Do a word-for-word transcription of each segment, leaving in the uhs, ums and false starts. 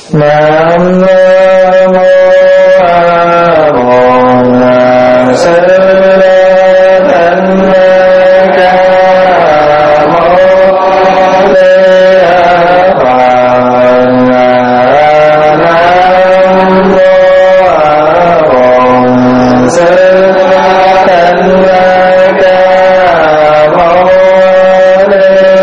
Nam mô A Bổn Sư Thích Ca Mâu Ni Phật. Nam mô A Bổn Sư Thích Ca Mâu Ni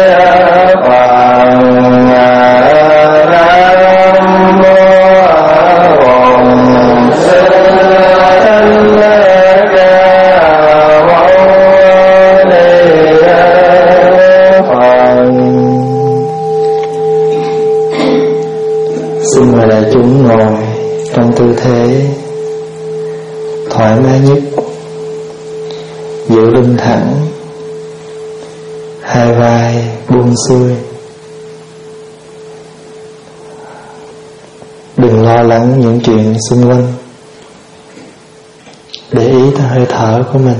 Xin mời đại chúng ngồi trong tư thế thoải mái nhất, giữ lưng thẳng, hai vai buông xuôi. Đừng lo lắng những chuyện xung quanh, để ý tới hơi thở của mình.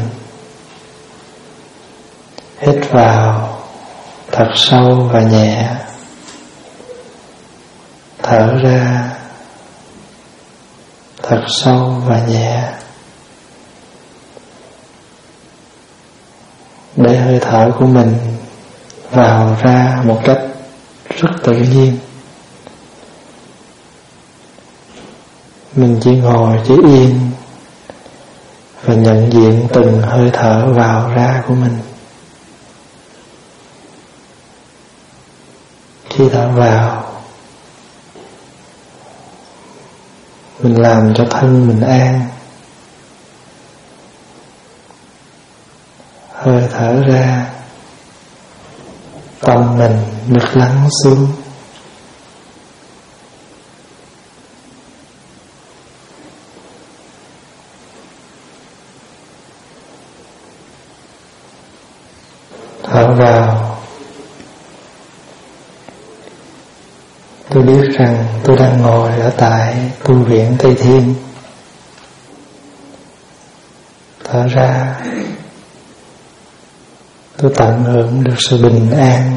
Hít vào thật sâu và nhẹ, thở ra thật sâu và nhẹ, để hơi thở của mình vào ra một cách rất tự nhiên. Mình chỉ ngồi chỉ yên và nhận diện từng hơi thở vào ra của mình. Khi thở vào, mình làm cho thân mình an. Hơi thở ra, tâm mình được lắng xuống. Thở vào, tôi biết rằng tôi đang ngồi ở tại tu viện Tây Thiên. Thở ra, tôi tận hưởng được sự bình an.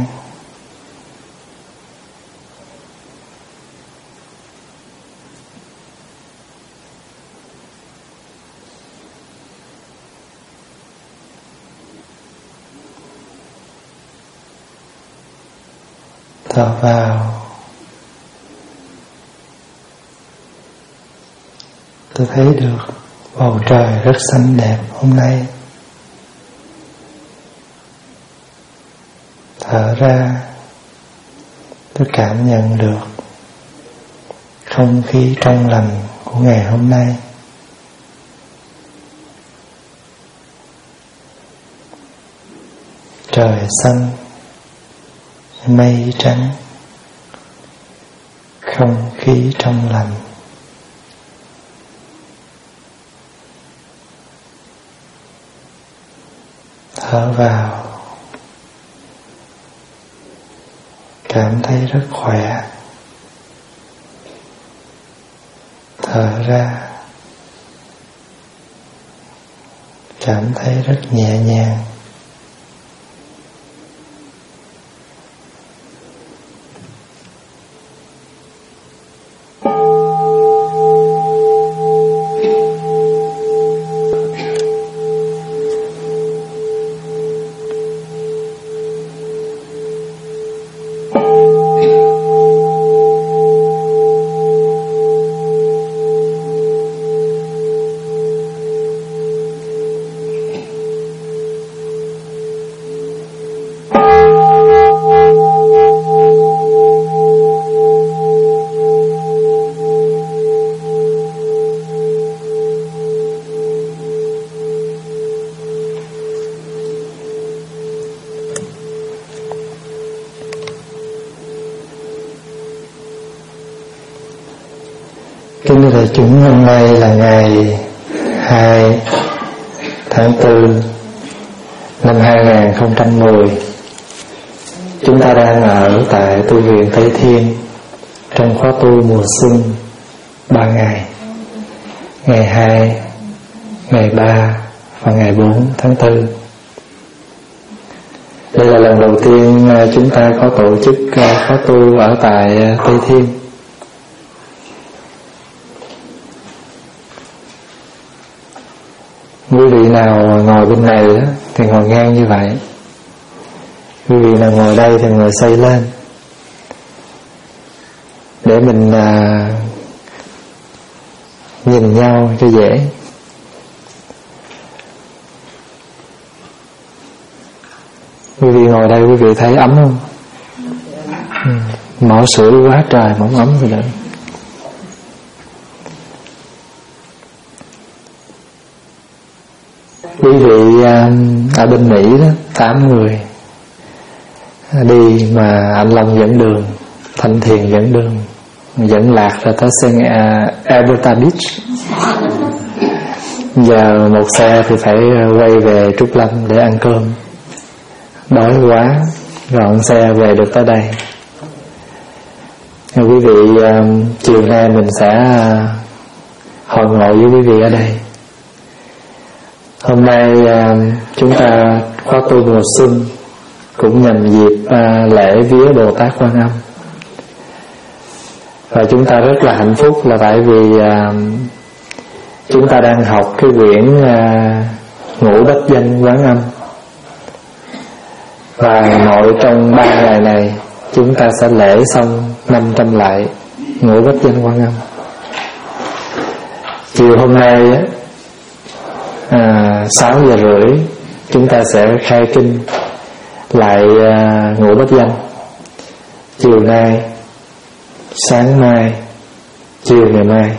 Thở vào, tôi thấy được bầu trời rất xanh đẹp hôm nay. Thở ra, tôi cảm nhận được không khí trong lành của ngày hôm nay. Trời xanh, mây trắng, không khí trong lành. Thở vào, cảm thấy rất khỏe. Thở ra, cảm thấy rất nhẹ nhàng. Kính thưa đại chúng, hôm nay là ngày hai tháng tư năm hai nghìn không trăm mười. Chúng ta đang ở tại tu viện Tây Thiên trong khóa tu mùa xuân ba ngày, ngày hai, ngày ba và ngày bốn tháng tư. Đây là lần đầu tiên chúng ta có tổ chức khóa tu ở tại Tây Thiên. Quý vị nào ngồi bên này đó, thì ngồi ngang như vậy. Quý vị nào ngồi đây thì ngồi xoay lên, để mình à, nhìn nhau cho dễ. Quý vị ngồi đây quý vị thấy ấm không? Ừ. Mở sưởi quá trời mà không ấm rồi đấy. Quý vị ở bên Mỹ đó, tám người đi mà anh Long dẫn đường, Thanh Thiền dẫn đường, dẫn lạc ra tới sân Alberta Beach. Giờ một xe thì phải quay về Trúc Lâm để ăn cơm. Đói quá, gọn xe về được tới đây. Quý vị, chiều nay mình sẽ hội ngộ với quý vị ở đây. Hôm nay chúng ta có tu mùa xuân, cũng nhằm dịp lễ vía Bồ Tát Quan Âm. Và chúng ta rất là hạnh phúc là tại vì chúng ta đang học cái quyển Ngũ Bách Danh Quán Âm. Và nội trong ba ngày này chúng ta sẽ lễ xong năm trăm lại Ngũ Bách Danh Quán Âm. Chiều hôm nay à, sáu giờ rưỡi chúng ta sẽ khai kinh lại à, Ngũ Bách Danh. Chiều nay, sáng mai, chiều ngày mai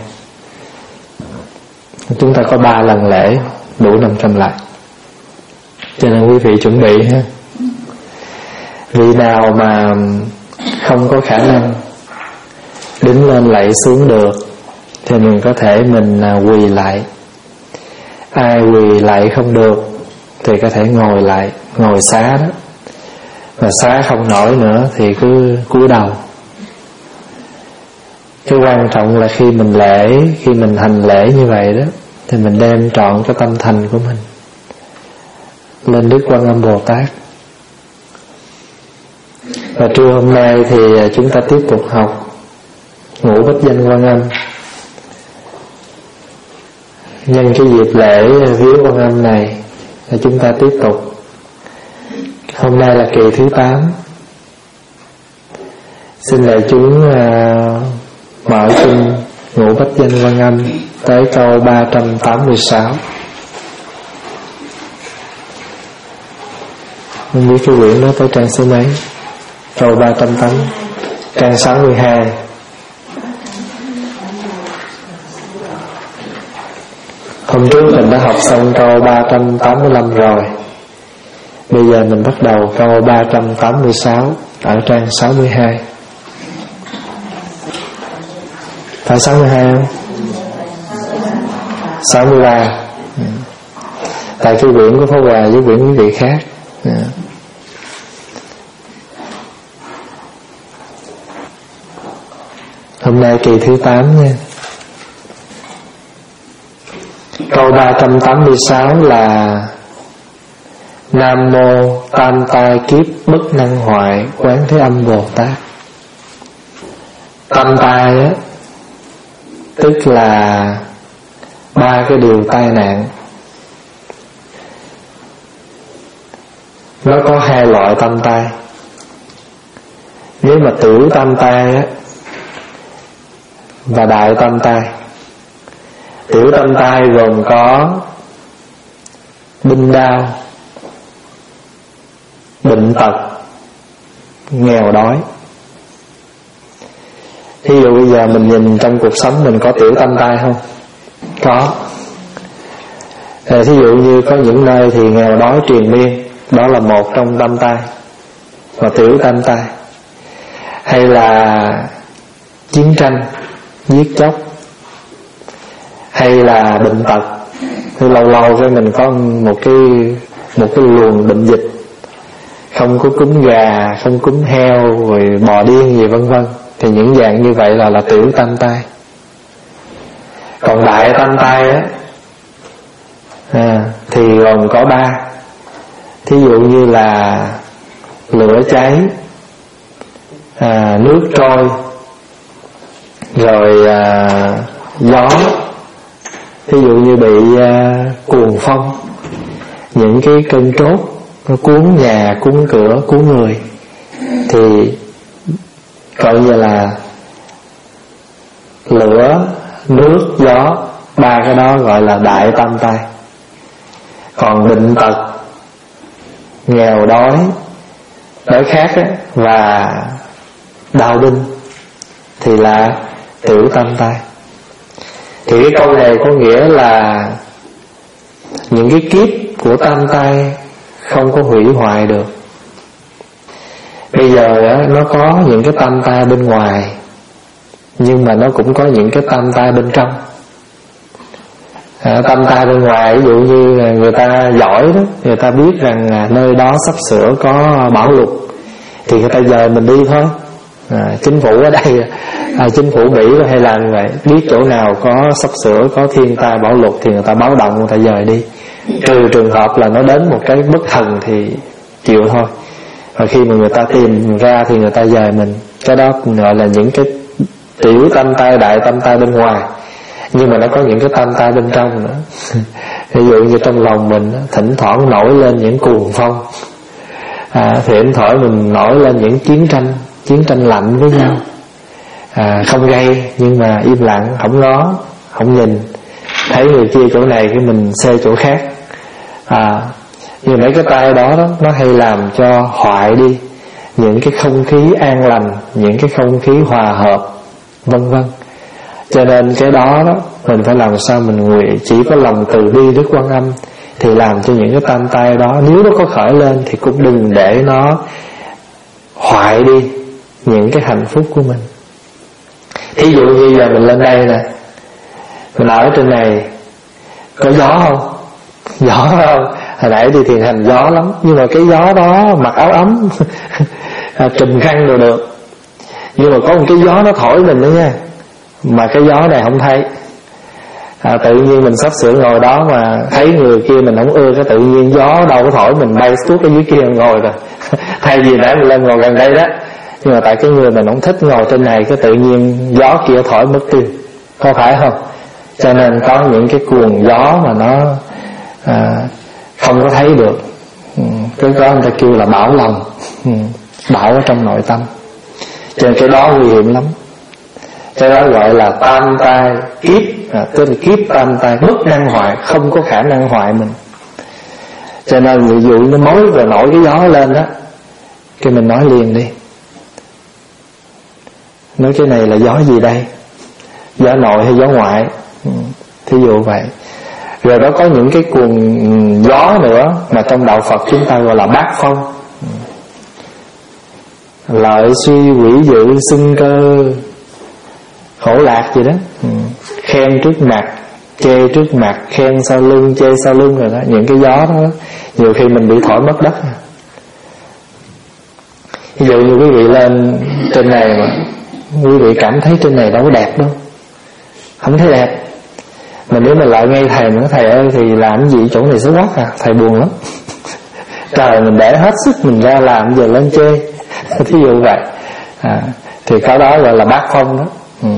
chúng ta có ba lần lễ đủ năm trăm lại. Cho nên quý vị chuẩn bị ha. Vị nào mà không có khả năng đứng lên lạy xuống được thì mình có thể mình quỳ lại. Ai quỳ lại không được thì có thể ngồi lại, ngồi xá đó. Mà xá không nổi nữa thì cứ cúi đầu. Cái quan trọng là khi mình lễ, khi mình hành lễ như vậy đó, thì mình đem trọn cái tâm thành của mình lên Đức Quan Âm Bồ Tát. Và trưa hôm nay thì chúng ta tiếp tục học Ngũ Bách Danh Quan Âm. Nhân cái dịp lễ vía Quan Âm này thì chúng ta tiếp tục. Hôm nay là kỳ thứ tám. Xin đại chúng uh, mở kinh Ngũ Bách Danh Quan Âm tới câu ba trăm tám mươi sáu. Không biết cái quyển đó tới trang số mấy? Câu ba trăm tám mươi, trang sáu mươi hai. Hôm trước mình đã học xong câu ba trăm tám mươi lăm rồi. Bây giờ mình bắt đầu câu ba trăm tám mươi sáu ở trang sáu mươi hai. Phải sáu mươi hai không? sáu mươi ba. Tại cái quyển của Pháp Hòa với quyển quý vị khác. Hôm nay kỳ thứ tám nha. Câu ba trăm tám mươi sáu là Nam Mô Tam Tai Kiếp Bất Năng Hoại Quán Thế Âm Bồ Tát. Tam tai á, tức là ba cái điều tai nạn. Nó có hai loại tam tai. Nếu mà tiểu tam tai á và đại tam tai. Tiểu tam tai gồm có binh đao, bệnh tật, nghèo đói. Thí dụ bây giờ mình nhìn trong cuộc sống mình có tiểu tam tai không? Có. à, Thí dụ như có những nơi thì nghèo đói triền miên, đó là một trong tam tai và tiểu tam tai. Hay là chiến tranh, giết chóc, hay là bệnh tật. Thì lâu lâu cái mình có một cái một cái luồng bệnh dịch, không có cúm gà, không cúm heo, rồi bò điên gì vân vân. Thì những dạng như vậy là là tiểu tam tai. Còn đại tam tai á à, thì gồm có ba. Thí dụ như là lửa cháy, à, nước trôi, rồi à, gió, ví dụ như bị uh, cuồng phong, những cái cơn trốt nó cuốn nhà, cuốn cửa, cuốn người, thì coi như là lửa, nước, gió, ba cái đó gọi là đại tam tai. Còn bệnh tật, nghèo đói, đói khát á, và đau đinh thì là tiểu tam tai. Thì cái câu này có nghĩa là những cái kiếp của tam tai không có hủy hoại được. Bây giờ á, nó có những cái tam tai bên ngoài, nhưng mà nó cũng có những cái tam tai bên trong. à, Tam tai bên ngoài ví dụ như là người ta giỏi đó, người ta biết rằng à, nơi đó sắp sửa có bão lụt, thì người ta dời mình đi thôi. à, Chính phủ ở đây à, chính phủ Mỹ hay làm như vậy, biết chỗ nào có sắp sửa có thiên tai bão lụt thì người ta báo động, người ta dời đi. Trừ trường hợp là nó đến một cái bất thần thì chịu thôi. Và khi mà người ta tìm ra thì người ta dời mình. Cái đó gọi là những cái tiểu tam tai, đại tam tai bên ngoài. Nhưng mà nó có những cái tam tai bên trong nữa. Ví dụ như trong lòng mình thỉnh thoảng nổi lên những cuồng phong, à, thỉnh thoảng mình nổi lên những chiến tranh, chiến tranh lạnh với nhau, à, không gây nhưng mà im lặng, không ngó, không nhìn, thấy người kia chỗ này cái mình xê chỗ khác. à, Nhưng mấy cái tai đó, đó nó hay làm cho hoại đi những cái không khí an lành, những cái không khí hòa hợp, vân vân. Cho nên cái đó đó mình phải làm sao mình nguyện chỉ có lòng từ bi Đức Quan Âm thì làm cho những cái tam tai đó, nếu nó có khởi lên thì cũng đừng để nó hoại đi những cái hạnh phúc của mình. Thí dụ như giờ mình lên đây nè, mình ở trên này có gió không? Gió không? Hồi nãy đi thiền hành gió lắm, nhưng mà cái gió đó mặc áo ấm à, trùm khăn rồi được. Nhưng mà có một cái gió nó thổi mình nữa nha, mà cái gió này không thấy. à, Tự nhiên mình sắp sửa ngồi đó mà thấy người kia mình không ưa, cái tự nhiên gió đâu có thổi mình bay xuống cái dưới kia ngồi rồi. Thay vì nãy mình lên ngồi gần đây đó, nhưng mà tại cái người mình không thích ngồi trên này, cái tự nhiên gió kia thổi mất tiêu, có phải không? Cho nên có những cái cuồng gió mà nó à, không có thấy được. ừ, Cái đó người ta kêu là bão lòng, ừ, bão ở trong nội tâm. Cho nên cái đó nguy hiểm lắm. Cái đó gọi là tam tai kiếp, à, tức là kiếp tam tai, mất năng hoại, không có khả năng hoại mình. Cho nên ví dụ nó mới vừa nổi cái gió lên đó, cái mình nói liền đi, nói cái này là gió gì đây, gió nội hay gió ngoại, ừ, thí dụ vậy. Rồi đó có những cái cuồng gió nữa mà trong đạo Phật chúng ta gọi là bát phong, lợi suy quỷ dự xưng cơ khổ lạc gì đó, ừ. Khen trước mặt, chê trước mặt, khen sau lưng, chê sau lưng rồi đó. Những cái gió đó nhiều khi mình bị thổi mất đất. Ví dụ như quý vị lên trên này mà quý vị cảm thấy trên này đâu có đẹp đâu, không thấy đẹp, mà nếu mình lại ngay thầy nữa, thầy ơi thì làm gì chỗ này xấu quá à, thầy buồn lắm. Trời, mình để hết sức mình ra làm giờ lên chê. Thí dụ vậy, à, thì cái đó gọi là bát phong đó. ừ.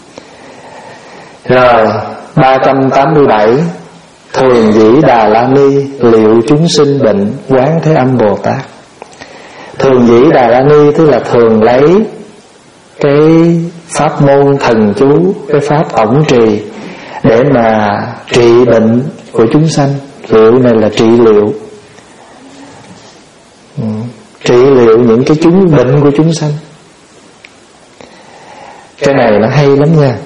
Rồi ba trăm tám mươi bảy, thường dĩ Đà La Ni liệu chúng sinh bệnh Quán Thế Âm Bồ Tát. Thường dĩ Đà La Ni tức là thường lấy cái pháp môn thần chú, cái pháp ổng trì để mà trị bệnh của chúng sanh. Liệu này là trị liệu, ừ. trị liệu những cái chúng bệnh của chúng sanh. Cái này nó hay lắm nha.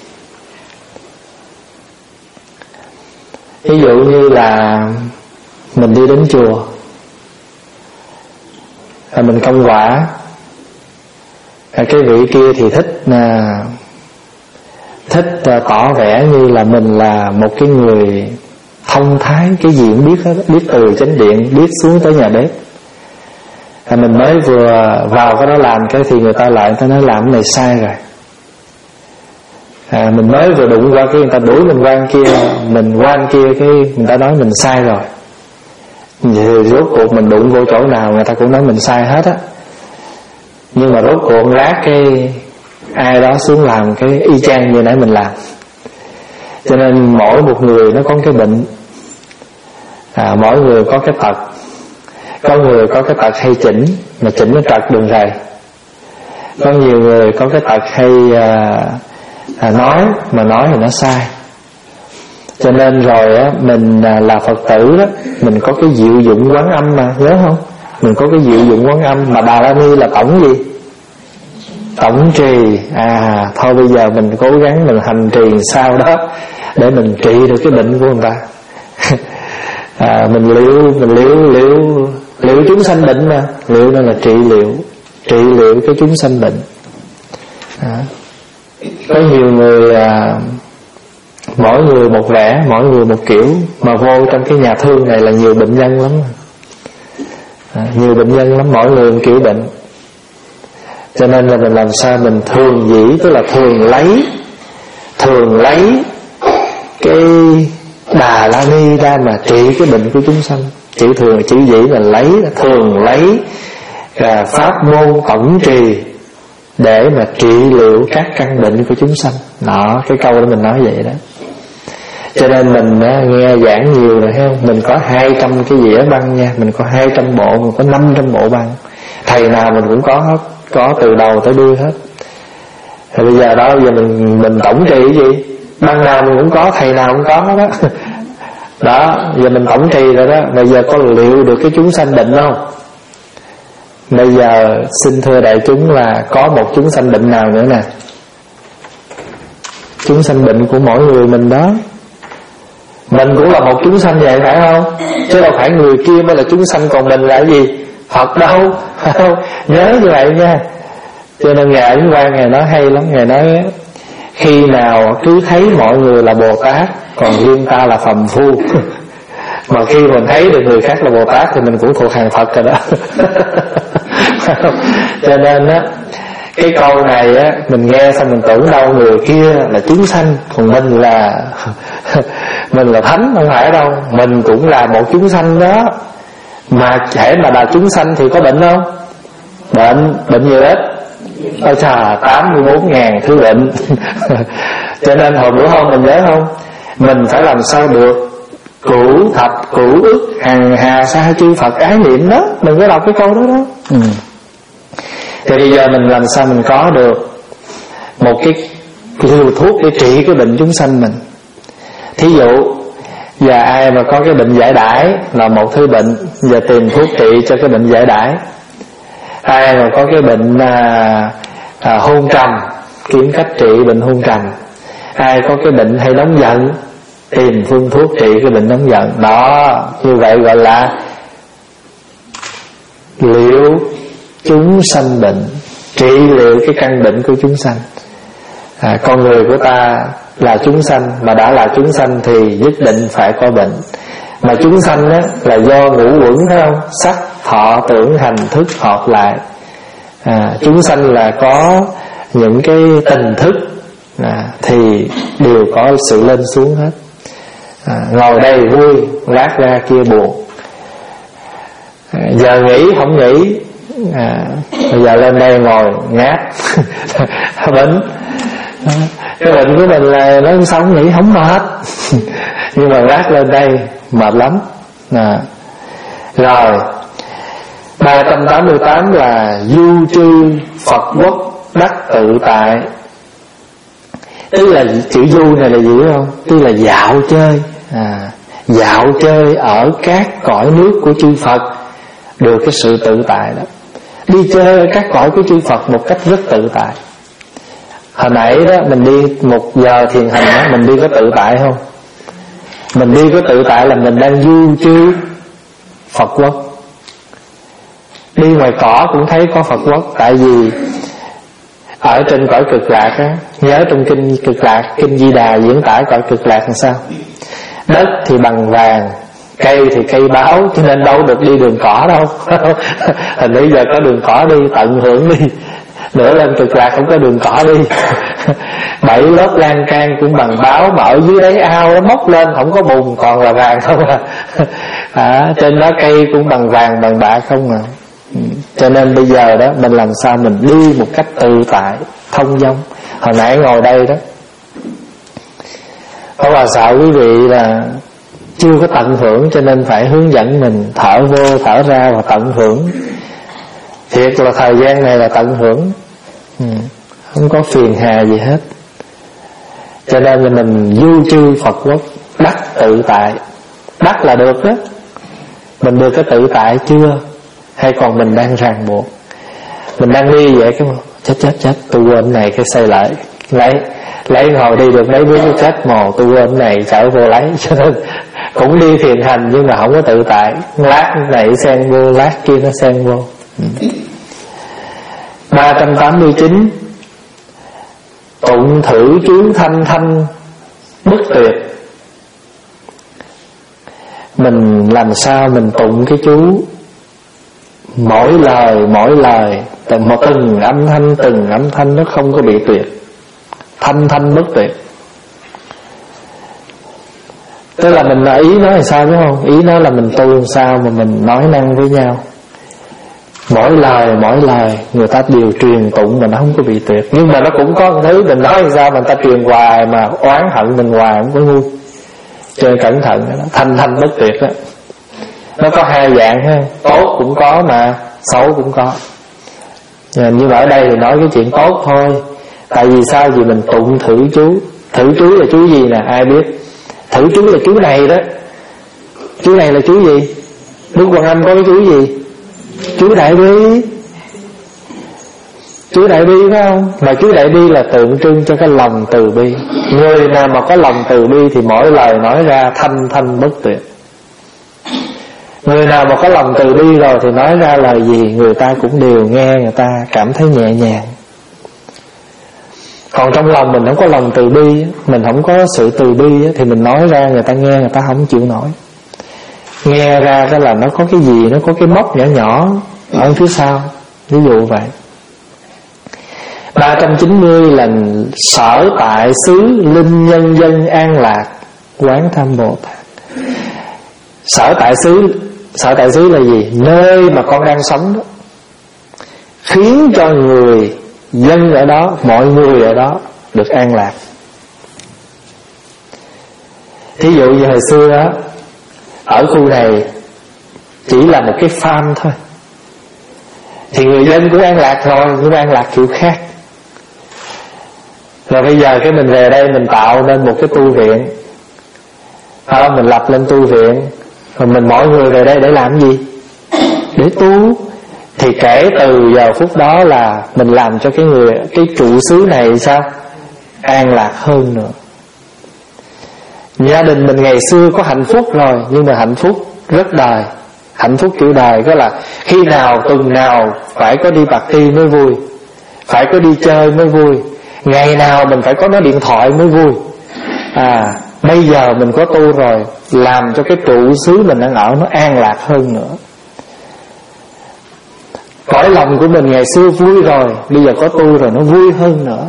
Ví dụ như là mình đi đến chùa, là mình công quả, cái vị kia thì thích là thích tỏ vẻ như là mình là một cái người thông thái, cái gì cũng biết hết, biết từ chánh điện, biết xuống tới nhà bếp. À, mình mới vừa vào cái đó làm cái thì người ta lại người ta nói làm cái này sai rồi. À, mình mới vừa đụng qua cái người ta đuổi mình qua kia, mình qua kia cái người ta nói mình sai rồi. Thì rốt cuộc mình đụng vô chỗ nào người ta cũng nói mình sai hết á. Nhưng mà rốt cuộc lát cái ai đó xuống làm cái y chang như nãy mình làm. Cho Cho nên mỗi một người nó có cái bệnh, à, mỗi người có cái tật. Có người có cái tật hay chỉnh, mà chỉnh nó trật đường rầy. Có nhiều người có cái tật hay à, à, nói, mà nói thì nó sai. Cho nên rồi á, mình à, là Phật tử đó, mình có cái diệu dụng Quán Âm mà, nhớ không? Mình có cái diệu dụng Quán Âm. Mà Bà La Ni là tổng gì? Tổng trì. À thôi bây giờ mình cố gắng mình hành trì sao đó để mình trị được cái bệnh của người ta. à, Mình liễu Mình liễu liễu liễu chúng sanh bệnh mà. Liễu đó là trị liệu, trị liệu cái chúng sanh bệnh. à. Có nhiều người à, mỗi người một vẻ, mỗi người một kiểu. Mà vô trong cái nhà thương này là nhiều bệnh nhân lắm. à, Nhiều bệnh nhân lắm, mỗi người một kiểu bệnh. Cho nên là mình làm sao mình thường dĩ, tức là thường lấy Thường lấy cái Đà La Ni ra mà trị cái bệnh của chúng sanh. Chữ thường, chữ dĩ là lấy, là thường lấy là pháp môn tổng trì để mà trị liệu các căn bệnh của chúng sanh. Đó, cái câu đó mình nói vậy đó. Cho nên mình á, nghe giảng nhiều rồi thấy không? Mình có hai trăm cái dĩa băng nha. Mình có hai trăm bộ, mình có năm trăm bộ băng. Thầy nào mình cũng có hết, có từ đầu tới đuôi hết. Thì bây giờ đó, giờ mình mình tổng trị cái gì? Băng nào mình cũng có, thầy nào cũng có đó. Đó, giờ mình tổng trì rồi đó. Bây giờ có liệu được cái chúng sanh bệnh không? Bây giờ xin thưa đại chúng là có một chúng sanh bệnh nào nữa nè? Chúng sanh bệnh của mỗi người mình đó. Mình cũng là một chúng sanh vậy phải không? Chứ đâu phải người kia mới là chúng sanh, còn mình là cái gì? Phật đâu, phải không? Nhớ như vậy nha. Cho nên Ngài Ấn Quang Ngài nói hay lắm. Ngài nói khi nào cứ thấy mọi người là Bồ Tát, còn riêng ta là phàm phu. Mà khi mình thấy được người khác là Bồ Tát thì mình cũng thuộc hàng Phật rồi đó. Cho nên á, cái câu này á, mình nghe xong mình tưởng đâu người kia là chúng sanh, còn mình là mình là thánh, không phải đâu. Mình cũng là một chúng sanh đó. Mà hễ mà là chúng sanh thì có bệnh không? Bệnh, bệnh nhiều ít. Ôi trời, tám mươi bốn ngàn thứ bệnh. Cho nên hồi bữa hôm mình nhớ không? Mình phải làm sao được cửu thập cửu ức hằng hà sa chư Phật ái niệm đó. Mình có đọc cái câu đó đó. ừ. Thì bây giờ mình làm sao mình có được một cái liều thuốc để trị cái bệnh chúng sanh mình. Thí dụ giờ ai mà có cái bệnh giải đãi là một thứ bệnh, giờ tìm thuốc trị cho cái bệnh giải đãi. Ai mà có cái bệnh à, à, hôn trầm, kiếm cách trị bệnh hôn trầm. Ai có cái bệnh hay nóng giận, tìm phương thuốc trị cái bệnh nóng giận. Đó, như vậy gọi là liệu chúng sanh bệnh, trị liệu cái căn bệnh của chúng sanh. à, Con người của ta là chúng sanh, mà đã là chúng sanh thì nhất định phải có bệnh. Mà chúng sanh á, là do ngũ uẩn, thấy không? Sắc, thọ, tưởng, hành, thức hợp lại. à, Chúng sanh là có những cái tình thức à, thì đều có sự lên xuống hết. à, Ngồi đây vui, lát ra kia buồn. à, Giờ nghỉ không nghỉ, à, bây giờ lên đây ngồi ngáp. Bệnh. Cái bệnh của mình là nó sống nghĩ không mệt. Nhưng mà lát lên đây mệt lắm. à. Rồi ba trăm tám mươi tám là du trư Phật quốc đắc tự tại. Tức là chữ du này là gì biết không? Tức là dạo chơi. à, Dạo chơi ở các cõi nước của chư Phật, được cái sự tự tại đó. Đi chơi ở các cõi của chư Phật một cách rất tự tại. Hồi nãy đó mình đi một giờ thiền hành đó, mình đi có tự tại không? Mình đi có tự tại là mình đang du trư Phật quốc. Đi ngoài cỏ cũng thấy có Phật quốc. Tại vì ở trên cõi cực lạc á, nhớ trong kinh cực lạc, kinh Di Đà diễn tả cõi cực lạc làm sao? Đất thì bằng vàng, cây thì cây báo, cho nên đâu được đi đường cỏ đâu. Hình bây giờ có đường cỏ đi, tận hưởng đi. Nữa lên cực lạc không có đường cỏ đi. Bảy lớp lan can cũng bằng báo, mà ở dưới đáy ao nó móc lên không có bùn, còn là vàng không à. à Trên đó cây cũng bằng vàng bằng bạc không à. Cho nên bây giờ đó mình làm sao mình đi một cách tự tại, thông dong. Hồi nãy ngồi đây đó, Pháp Hòa sợ quý vị là chưa có tận hưởng, cho nên phải hướng dẫn mình thở vô thở ra và tận hưởng. Thiệt là thời gian này là tận hưởng, ừ, không có phiền hà gì hết. Cho nên là mình du chư Phật quốc, đắc tự tại. Đắc là được đó. Mình được cái tự tại chưa? Hay còn mình đang ràng buộc? Mình đang đi vậy cái chết chết chết tôi quên này cái xây lại, lấy lấy ngồi đi được mấy bước chết mồ tôi quên này trở vô lấy. Cho nên cũng đi thiền hành nhưng mà không có tự tại. Lát này xen vô, lát kia nó xen vô. Ba trăm tám mươi chín. Tụng thử chú thanh thanh bất tuyệt. Mình làm sao mình tụng cái chú mỗi lời mỗi lời, từng một từng âm thanh từng âm thanh nó không có bị tuyệt, thanh thanh bất tuyệt. Tức là mình nói ý nói là sao đúng không? Ý nói là mình tu làm sao mà mình nói năng với nhau. Mỗi lời mỗi lời người ta đều truyền tụng mà nó không có bị tuyệt. Nhưng mà nó cũng có một thứ mình nói sao mà người ta truyền hoài mà oán hận mình hoài không có ngu. Cho nên cẩn thận đó. Thanh thanh bất tuyệt đó. Nó có hai dạng ha. Tốt cũng có mà xấu cũng có. Nhưng mà ở đây thì nói cái chuyện tốt thôi. Tại vì sao? Vì mình tụng thử chú. Thử chú là chú gì nè, ai biết? Thử chú là chú này đó. Chú này là chú gì? Đức Quan Âm có cái chú gì? Chú Đại Bi. Chú Đại Bi phải không? Mà chú Đại Bi là tượng trưng cho cái lòng từ bi. Người nào mà có lòng từ bi thì mỗi lời nói ra thanh thanh bất tuyệt. Người nào mà có lòng từ bi rồi thì nói ra lời gì người ta cũng đều nghe, người ta cảm thấy nhẹ nhàng. Còn trong lòng mình không có lòng từ bi, mình không có sự từ bi thì mình nói ra người ta nghe người ta không chịu nổi. Nghe ra cái là nó có cái gì, nó có cái mốc nhỏ nhỏ ở phía sau. Ví dụ vậy. Ba trăm chín mươi là sở tại xứ linh nhân dân an lạc Quán Tham Bồ Tát. Sở tại xứ, sở tại xứ là gì? Nơi mà con đang sống đó, khiến cho người dân ở đó, mọi người ở đó được an lạc. Thí dụ như hồi xưa đó, ở khu này chỉ là một cái farm thôi, thì người dân cũng an lạc rồi, nhưng an lạc kiểu khác. Rồi bây giờ cái mình về đây mình tạo nên một cái tu viện, à, mình lập lên tu viện, rồi mình mọi người về đây để làm gì? Để tu. Thì kể từ giờ phút đó là mình làm cho cái người, cái trụ xứ này sao? An lạc hơn nữa. Gia đình mình ngày xưa có hạnh phúc rồi, nhưng mà hạnh phúc rất đời. Hạnh phúc kiểu đời đó là khi nào tuần nào phải có đi party mới vui, phải có đi chơi mới vui, ngày nào mình phải có nói điện thoại mới vui. À, bây giờ mình có tu rồi, làm cho cái trụ xứ mình đang ở nó an lạc hơn nữa. Cõi lòng của mình ngày xưa vui rồi, bây giờ có tu rồi nó vui hơn nữa.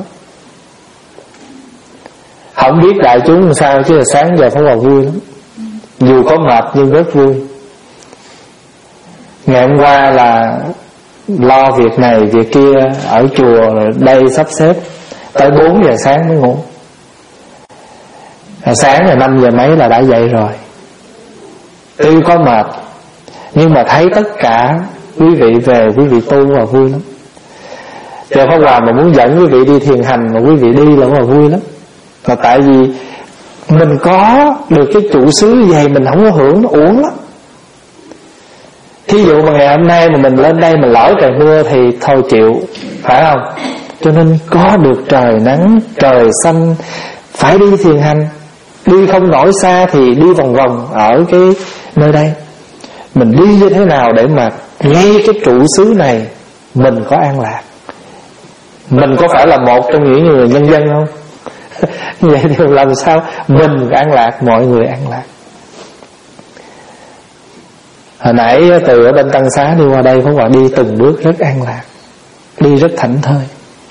Không biết đại chúng làm sao chứ là sáng giờ phải vào vui lắm. Dù có mệt nhưng rất vui. Ngày hôm qua là lo việc này việc kia ở chùa, rồi đây sắp xếp, tới bốn giờ sáng mới ngủ. À, sáng là năm giờ mấy là đã dậy rồi. Tuy có mệt nhưng mà thấy tất cả quý vị về, quý vị tu và vui lắm. Giờ Pháp Hòa mà muốn dẫn quý vị đi thiền hành mà quý vị đi là mà vui lắm. Mà tại vì mình có được cái trụ xứ vậy mình không có hưởng, nó uổng lắm. Thí dụ mà ngày hôm nay mà mình lên đây mình lỡ trời mưa thì thôi chịu, phải không? Cho nên có được trời nắng, trời xanh, phải đi thiền hành. Đi không nổi xa thì đi vòng vòng ở cái nơi đây. Mình đi như thế nào để mà ngay cái trụ xứ này mình có an lạc. Mình có phải là một trong những người nhân dân không? Vậy thì làm sao mình an lạc, mọi người an lạc. Hồi nãy từ ở bên Tăng Xá đi qua đây Pháp Hòa đi từng bước rất an lạc, đi rất thảnh thơi.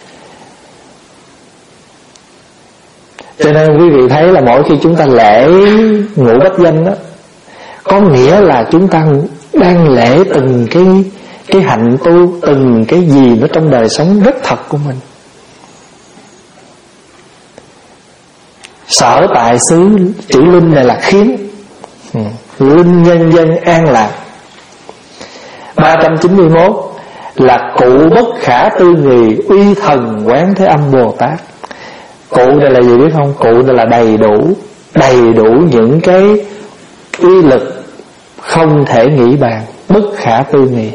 Cho nên quý vị thấy là mỗi khi chúng ta lễ ngũ bách danh đó, có nghĩa là chúng ta đang lễ từng cái cái hạnh tu, từng cái gì nó trong đời sống rất thật của mình. Sở tại xứ, chữ linh này là khiến, ừ. Linh nhân dân an lạc. Ba trăm chín mươi mốt là cụ bất khả tư nghì, uy thần quán thế âm Bồ Tát. Cụ đây là gì biết không? Cụ đây là đầy đủ, đầy đủ những cái uy lực không thể nghĩ bàn, bất khả tư nghì.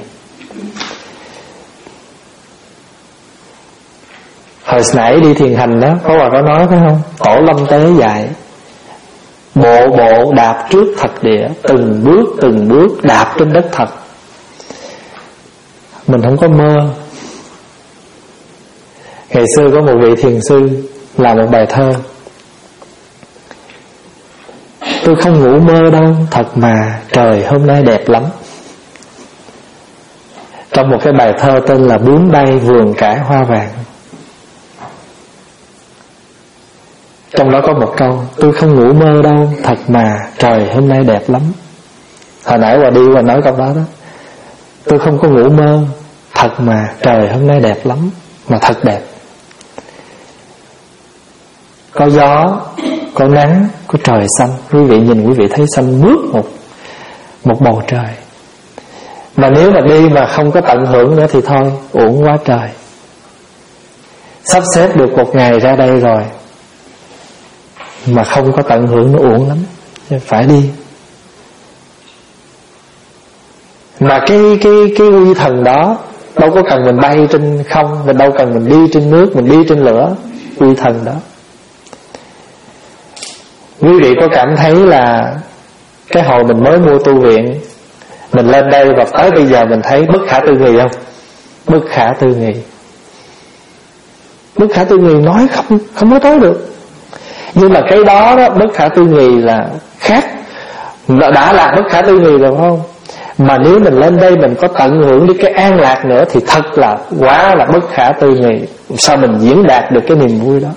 Hồi nãy đi thiền hành đó, có bà có nói phải không? Tổ Lâm Tế dạy bộ bộ đạp trước thật địa, từng bước từng bước đạp trên đất thật. Mình không có mơ. Ngày xưa có một vị thiền sư làm một bài thơ: tôi không ngủ mơ đâu, thật mà trời hôm nay đẹp lắm. Trong một cái bài thơ tên là Bướm bay vườn cải hoa vàng, trong đó có một câu: tôi không ngủ mơ đâu, thật mà trời hôm nay đẹp lắm. Hồi nãy Hòa đi Hòa nói câu đó đó. Tôi không có ngủ mơ, thật mà trời hôm nay đẹp lắm. Mà thật đẹp. Có gió, có nắng, có trời xanh. Quý vị nhìn, quý vị thấy xanh mướt một một bầu trời. Mà nếu mà đi mà không có tận hưởng nữa thì thôi, uổng quá trời. Sắp xếp được một ngày ra đây rồi mà không có tận hưởng nó uổng lắm. Phải đi. Mà cái cái cái uy thần đó đâu có cần mình bay trên không, mình đâu cần mình đi trên nước, mình đi trên lửa. Uy thần đó, quý vị có cảm thấy là cái hồi mình mới mua tu viện, mình lên đây và tới bây giờ mình thấy bất khả tư nghì không? Bất khả tư nghì. Bất khả tư nghì nói không không có nói được. Nhưng mà cái đó đó, bất khả tư nghì là khác. Đã là bất khả tư nghì rồi không? Mà nếu mình lên đây mình có tận hưởng đến cái an lạc nữa thì thật là quá là bất khả tư nghì. Sao mình diễn đạt được cái niềm vui đó?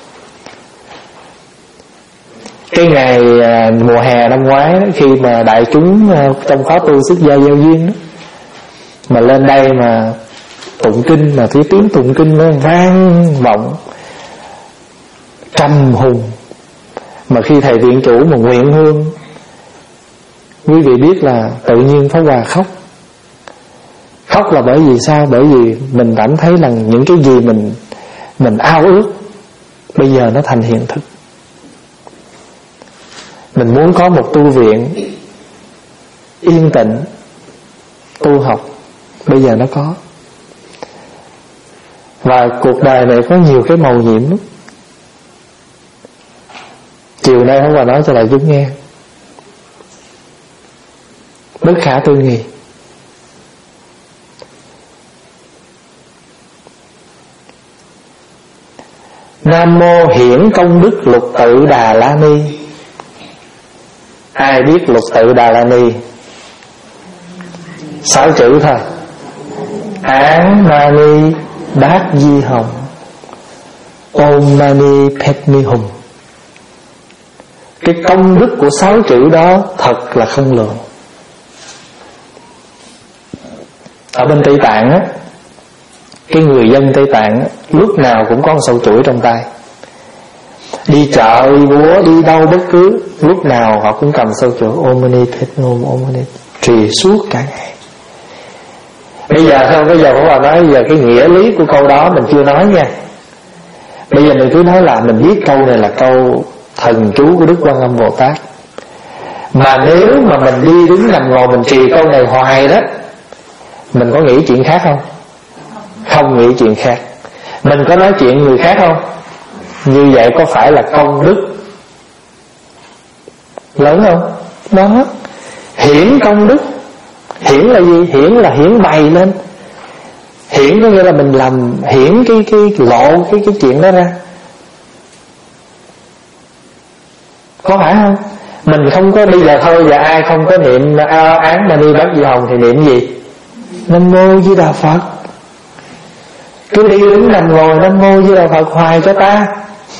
Cái ngày à, mùa hè năm ngoái đó, khi mà đại chúng à, trong khóa tu xuất gia giao duyên đó, mà lên đây mà tụng kinh, mà cái tiếng tụng kinh nó vang vọng trầm hùng. Mà khi thầy viện chủ mà nguyện hương, quý vị biết là tự nhiên Pháp Hòa khóc. Khóc là bởi vì sao? Bởi vì mình cảm thấy là những cái gì mình mình ao ước bây giờ nó thành hiện thực. Mình muốn có một tu viện yên tĩnh tu học, bây giờ nó có. Và cuộc đời này có nhiều cái màu nhiệm lắm. Chiều nay Pháp Hòa nói cho đại chúng nghe. Bất khả tư nghì. Nam mô hiển công đức lục tự Đà La Ni. Ai biết lục tự Đà La Ni? Sáu chữ thôi: Án Mani Bát Di Hồng, Om Mani Padme Hum. Cái công đức của sáu chữ đó thật là không lường. Ở bên Tây Tạng á, cái người dân Tây Tạng á, lúc nào cũng có con sâu chuỗi trong tay. Đi chợ, đi búa, đi đâu bất cứ lúc nào họ cũng cầm sâu chuỗi. Om Mani Padme Hum, Om Mani, trì suốt cả ngày. Bây giờ không, bây giờ không vào nói, bây giờ cái nghĩa lý của câu đó mình chưa nói nha. Bây giờ mình cứ nói là mình biết câu này là câu thần chú của Đức Quan Âm Bồ Tát. Mà nếu mà mình đi đứng nằm ngồi mình trì câu này hoài đó, mình có nghĩ chuyện khác không? Không nghĩ chuyện khác. Mình có nói chuyện người khác không? Như vậy có phải là công đức lớn không? Đó, hiển công đức. Hiển là gì? Hiển là hiển bày lên. Hiển có nghĩa là mình làm hiển cái cái lộ cái cái chuyện đó ra. Có phải không? Mình không có bây giờ thôi, và ai không có niệm Án Mani Bát Di Hồng thì niệm gì? Nam mô Di Đà Phật. Cứ đi đứng nằm ngồi Nam mô Di Đà Phật hoài cho ta.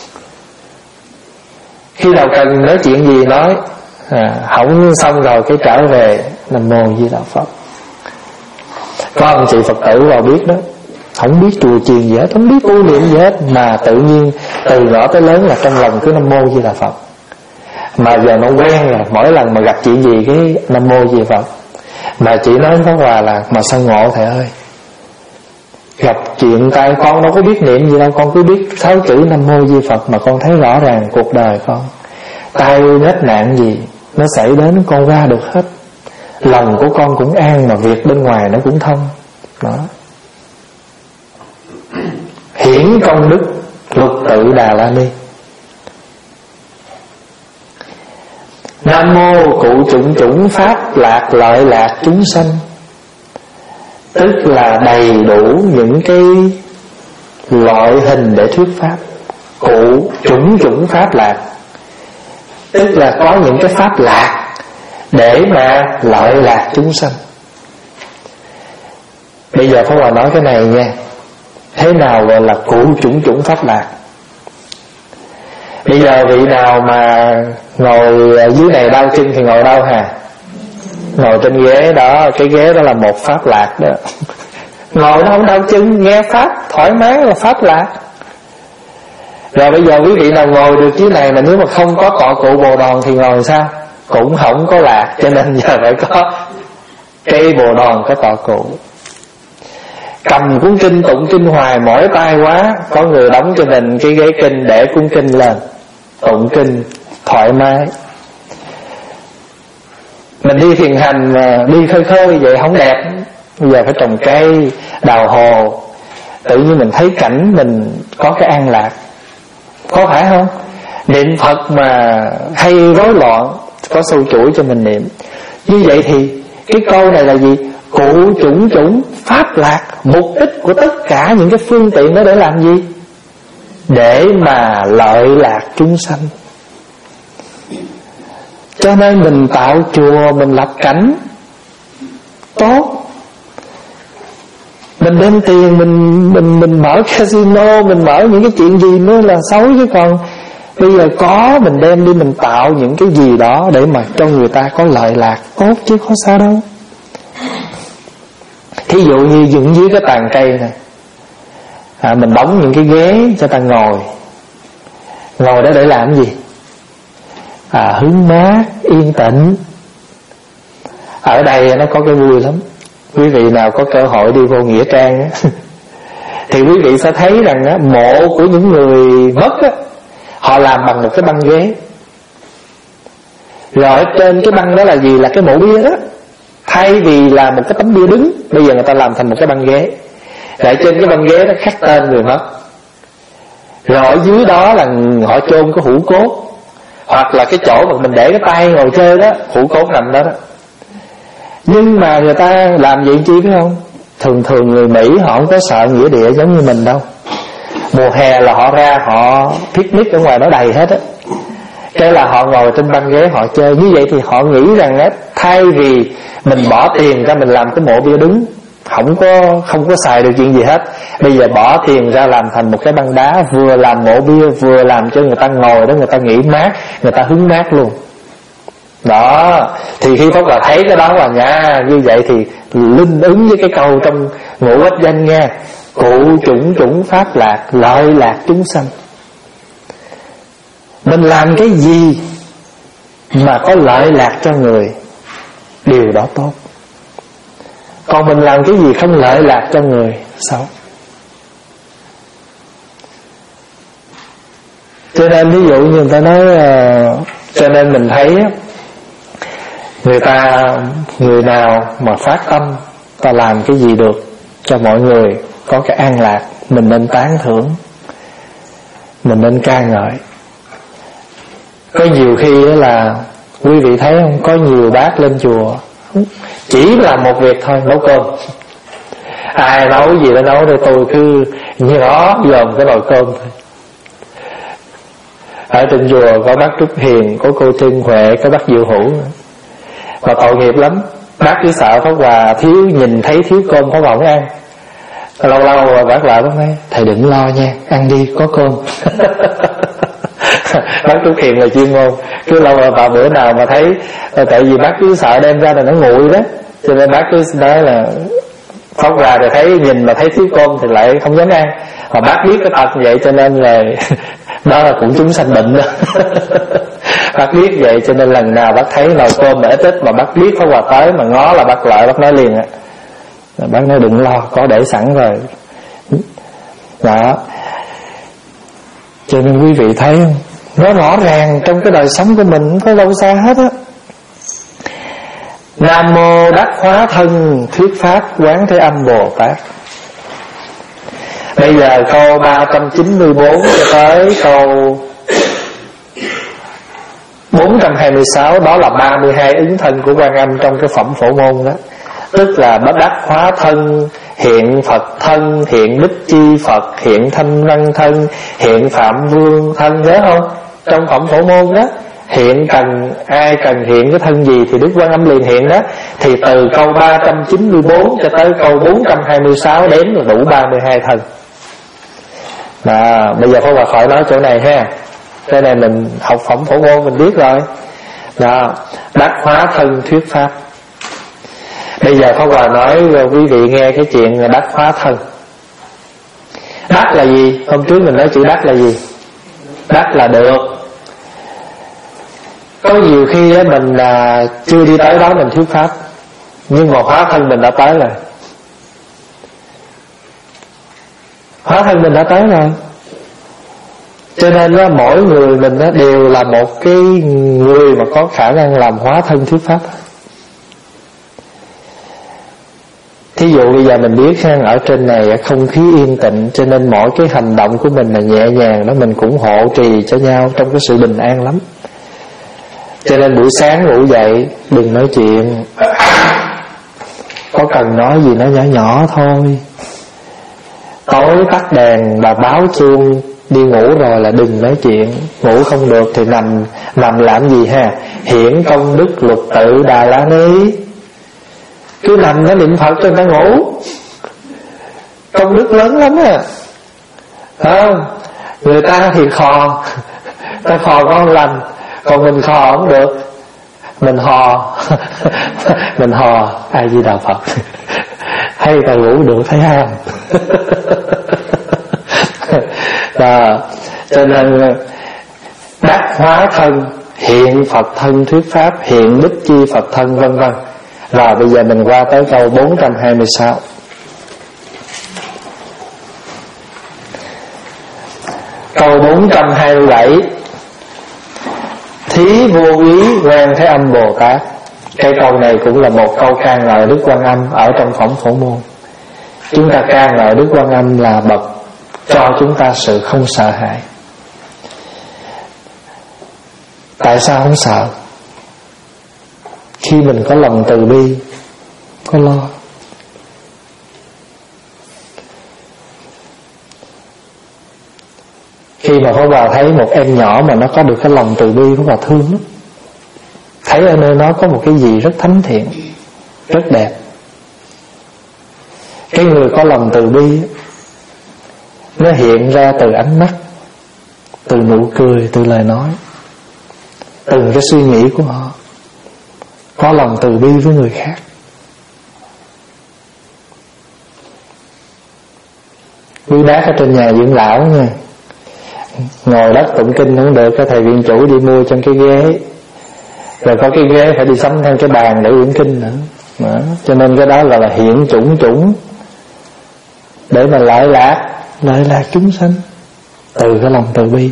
Khi nào cần nói chuyện gì nói, à, hỏng xong rồi cái trở về Nam mô Di Đà Phật. Có ông chị Phật tử vào biết đó, không biết chùa chiền gì hết, không biết tu niệm gì hết, mà tự nhiên từ nhỏ tới lớn là trong lòng cứ Nam Mô Di Đà Phật. Mà giờ nó quen rồi, mỗi lần mà gặp chuyện gì cái Nam Mô Di Đà Phật. Mà chị nói Pháp Hòa là mà sao ngộ thầy ơi, gặp chuyện tay con đâu có biết niệm gì đâu, con cứ biết sáu chữ Nam Mô Di Phật mà con thấy rõ ràng cuộc đời con tai nết nạn gì nó xảy đến con qua được hết, lòng của con cũng an mà việc bên ngoài nó cũng thông. Đó, hiển công đức lục tự Đà La Ni. Nam mô cụ chủng chủng pháp lạc lợi lạc chúng sanh, tức là đầy đủ những cái loại hình để thuyết pháp. Cụ chủng chủng pháp lạc, tức là có những cái pháp lạc để mà lợi lạc chúng sanh. Bây giờ Pháp Hòa nói cái này nha, thế nào gọi là cụ chủng chủng pháp lạc? Bây giờ vị nào mà ngồi dưới này đau chân thì ngồi đâu hà? Ngồi trên ghế đó, cái ghế đó là một pháp lạc đó. Ngồi nó không đau chân, nghe pháp thoải mái là pháp lạc. Rồi bây giờ quý vị nào ngồi được dưới này mà nếu mà không có cọ cụ Bồ Đòn thì ngồi sao? Cũng không có lạc. Cho nên giờ phải có cây Bồ Đòn có cọ cụ. Cầm cuốn kinh tụng kinh hoài mỏi tay quá, có người đóng cho mình cái ghế kinh để cuốn kinh lên, tụng kinh thoải mái. Mình đi thiền hành mà đi khơi khơi vậy không đẹp. Bây giờ phải trồng cây, đào hồ, tự nhiên mình thấy cảnh mình có cái an lạc, có phải không? Niệm Phật mà hay rối loạn, có sâu chuỗi cho mình niệm. Như vậy thì cái câu này là gì? Cụ chủng chủng pháp lạc. Mục đích của tất cả những cái phương tiện đó để làm gì? Để mà lợi lạc chúng sanh. Cho nên mình tạo chùa, mình lập cảnh tốt, mình đem tiền, mình mình mình mở casino, mình mở những cái chuyện gì nữa là xấu. Chứ còn bây giờ có mình đem đi, mình tạo những cái gì đó để mà cho người ta có lợi lạc tốt chứ có sao đâu. Thí dụ như dựng dưới cái tàn cây này, à, mình đóng những cái ghế cho ta ngồi. Ngồi đó để làm gì? À, hứng mát, yên tĩnh. Ở đây nó có cái vui lắm. Quý vị nào có cơ hội đi vô Nghĩa Trang á, thì quý vị sẽ thấy rằng á, mộ của những người mất á, họ làm bằng một cái băng ghế. Rồi ở trên cái băng đó là gì? Là cái mộ bia đó. Thay vì là một cái tấm bia đứng, bây giờ người ta làm thành một cái băng ghế. Rồi trên cái băng ghế đó khắc tên người mất. Rồi ở dưới đó là họ chôn cái hũ cốt, hoặc là cái chỗ mà mình để cái tay ngồi chơi đó, hũ cốt nằm đó đó. Nhưng mà người ta làm vậy chi biết không? Thường thường người Mỹ họ không có sợ nghĩa địa giống như mình đâu. Mùa hè là họ ra họ picnic ở ngoài đó đầy hết á. Cái là họ ngồi trên băng ghế họ chơi. Như vậy thì họ nghĩ rằng á, thay vì mình bỏ tiền ra mình làm cái mộ bia đứng, không có không có xài được chuyện gì hết, bây giờ bỏ tiền ra làm thành một cái băng đá, vừa làm mộ bia vừa làm cho người ta ngồi đó, người ta nghỉ mát, người ta hứng mát luôn. Đó, thì khi Pháp Hòa thấy cái đó là nha, như vậy thì linh ứng với cái câu trong Ngũ Ích Danh nha, cụ chủng chủng pháp lạc, lợi lạc chúng sanh. Mình làm cái gì mà có lợi lạc cho người, điều đó tốt. Còn mình làm cái gì không lợi lạc cho người, xấu. Cho nên ví dụ như người ta nói, cho nên mình thấy người ta, người nào mà phát tâm ta làm cái gì được cho mọi người có cái an lạc, mình nên tán thưởng, mình nên ca ngợi. Có nhiều khi đó là quý vị thấy không, có nhiều bác lên chùa chỉ làm một việc thôi, nấu cơm. Ai nấu gì đó nấu, để tôi cứ như đó dòm cái nồi cơm thôi. Ở trên chùa có bác Trúc Hiền, có cô Trân Huệ, có bác Diệu Hữu. Mà tội nghiệp lắm, bác cứ sợ Pháp Hòa thiếu, nhìn thấy thiếu cơm Pháp Hòa không ăn. Lâu lâu rồi bác lại bác nói, thầy đừng lo nha, ăn đi, có cơm. Bác Trúc Hiền là chuyên môn, cứ lâu rồi vào bữa nào mà thấy, tại vì bác cứ sợ đem ra là nó nguội đó, cho nên bác cứ nói là Pháp Hòa thì thấy nhìn mà thấy thiếu cơm thì lại không dám ăn, mà bác biết cái tật vậy cho nên là đó là cũng chúng sanh bệnh đó. Bác biết vậy cho nên lần nào bác thấy nồi cơm mà ít ít mà bác biết Pháp Hòa tới mà ngó là bác lại, bác nói liền á, bác nói đừng lo, có để sẵn rồi đó. Cho nên quý vị thấy không, nó rõ ràng trong cái đời sống của mình không có đâu xa hết á. Nam mô Đắc Hóa Thân Thuyết Pháp Quán Thế Âm Bồ Tát. Bây giờ câu ba trăm chín mươi bốn cho tới câu bốn trăm hai mươi sáu, đó là ba mươi hai ứng thân của Quan Âm trong cái phẩm Phổ Môn đó. Tức là bất đắc hóa thân, hiện Phật thân, hiện Đức Chi Phật, hiện Thanh Văn thân, hiện Phạm Vương thân, nhớ không? Trong phẩm Phổ Môn đó, hiện cần ai cần hiện cái thân gì thì Đức Quan Âm liền hiện đó. Thì từ câu ba trăm chín mươi bốn cho tới câu bốn trăm hai mươi sáu đếm là đủ ba mươi hai thân. Đó, bây giờ Pháp Hòa khỏi nói chỗ này ha. Cái này mình học phẩm Phổ Môn mình biết rồi. Đó, đắc hóa thân thuyết pháp. Bây giờ Pháp Hòa nói quý vị nghe cái chuyện là đắc hóa thân. Đắc là gì? Hôm trước mình nói chữ đắc là gì? Đắc là được. Có nhiều khi mình là chưa đi tới đó mình thuyết pháp, nhưng mà hóa thân mình đã tới rồi. Hóa thân mình đã tới rồi. Cho nên đó, mỗi người mình đó đều là một cái người mà có khả năng làm hóa thân thuyết pháp. Thí dụ bây giờ mình biết ở trên này không khí yên tĩnh, cho nên mỗi cái hành động của mình là nhẹ nhàng đó, mình cũng hộ trì cho nhau trong cái sự bình an lắm. Cho nên buổi sáng ngủ dậy đừng nói chuyện, có cần nói gì nó nhỏ nhỏ thôi. Tối tắt đèn và báo chuông đi ngủ rồi là đừng nói chuyện. Ngủ không được thì nằm nằm làm gì ha? Hiển công đức luật tự Đà La Ni. Cứ nằm nó niệm Phật cho người ta ngủ, công đức lớn lắm à. Không, người ta thì khò, ta khò ngon lành, còn mình khò không được. Mình hò mình hò A Di Đà Phật, hay ta ngủ được thấy ham. Đó, cho nên đắc hóa thân, hiện Phật thân thuyết pháp, hiện Đức Chi Phật thân, vân vân. Rồi bây giờ mình qua tới câu bốn trăm hai mươi sáu. Câu bốn trăm hai mươi bảy. Thí vô ý Quan Thế Âm Bồ Tát. Cái câu này cũng là một câu ca ngợi Đức Quan Âm ở trong phẩm Phổ Môn. Chúng ta ca ngợi Đức Quan Âm là bậc cho chúng ta sự không sợ hãi. Tại sao không sợ? Khi mình có lòng từ bi, có lo. Khi mà Pháp Hòa thấy một em nhỏ mà nó có được cái lòng từ bi, Pháp Hòa thương lắm. Thấy ở nơi nó có một cái gì rất thánh thiện, rất đẹp. Cái người có lòng từ bi nó hiện ra từ ánh mắt, từ nụ cười, từ lời nói, từng cái suy nghĩ của họ. Có lòng từ bi với người khác. Quý bác ở trên nhà dưỡng lão nha, ngồi đất tụng kinh không được, cái thầy viện chủ đi mua trong cái ghế, rồi có cái ghế phải đi sắm thêm cái bàn để quyển kinh nữa. Đó. Cho nên cái đó gọi là hiện chủng chủng, để mà lợi lạc lợi lạc chúng sanh từ cái lòng từ bi.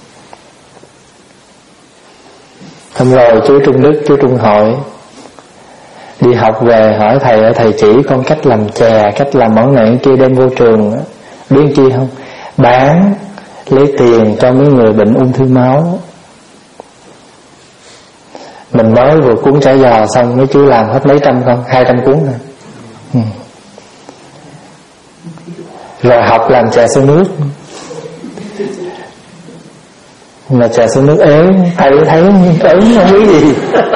Hôm rồi chú Trung Đức, chú Trung Hội đi học về hỏi thầy, ở thầy chỉ con cách làm chè, cách làm món này món kia đem vô trường đó. Biết chi không? Bán lấy tiền cho mấy người bệnh ung thư máu. Mình mới vừa cuốn chả giò xong, mấy chú làm hết mấy trăm con, hai trăm cuốn nè. Ừ. Rồi học làm trà sữa nước, mà trà sữa nước ế, thầy thấy ế không biết gì.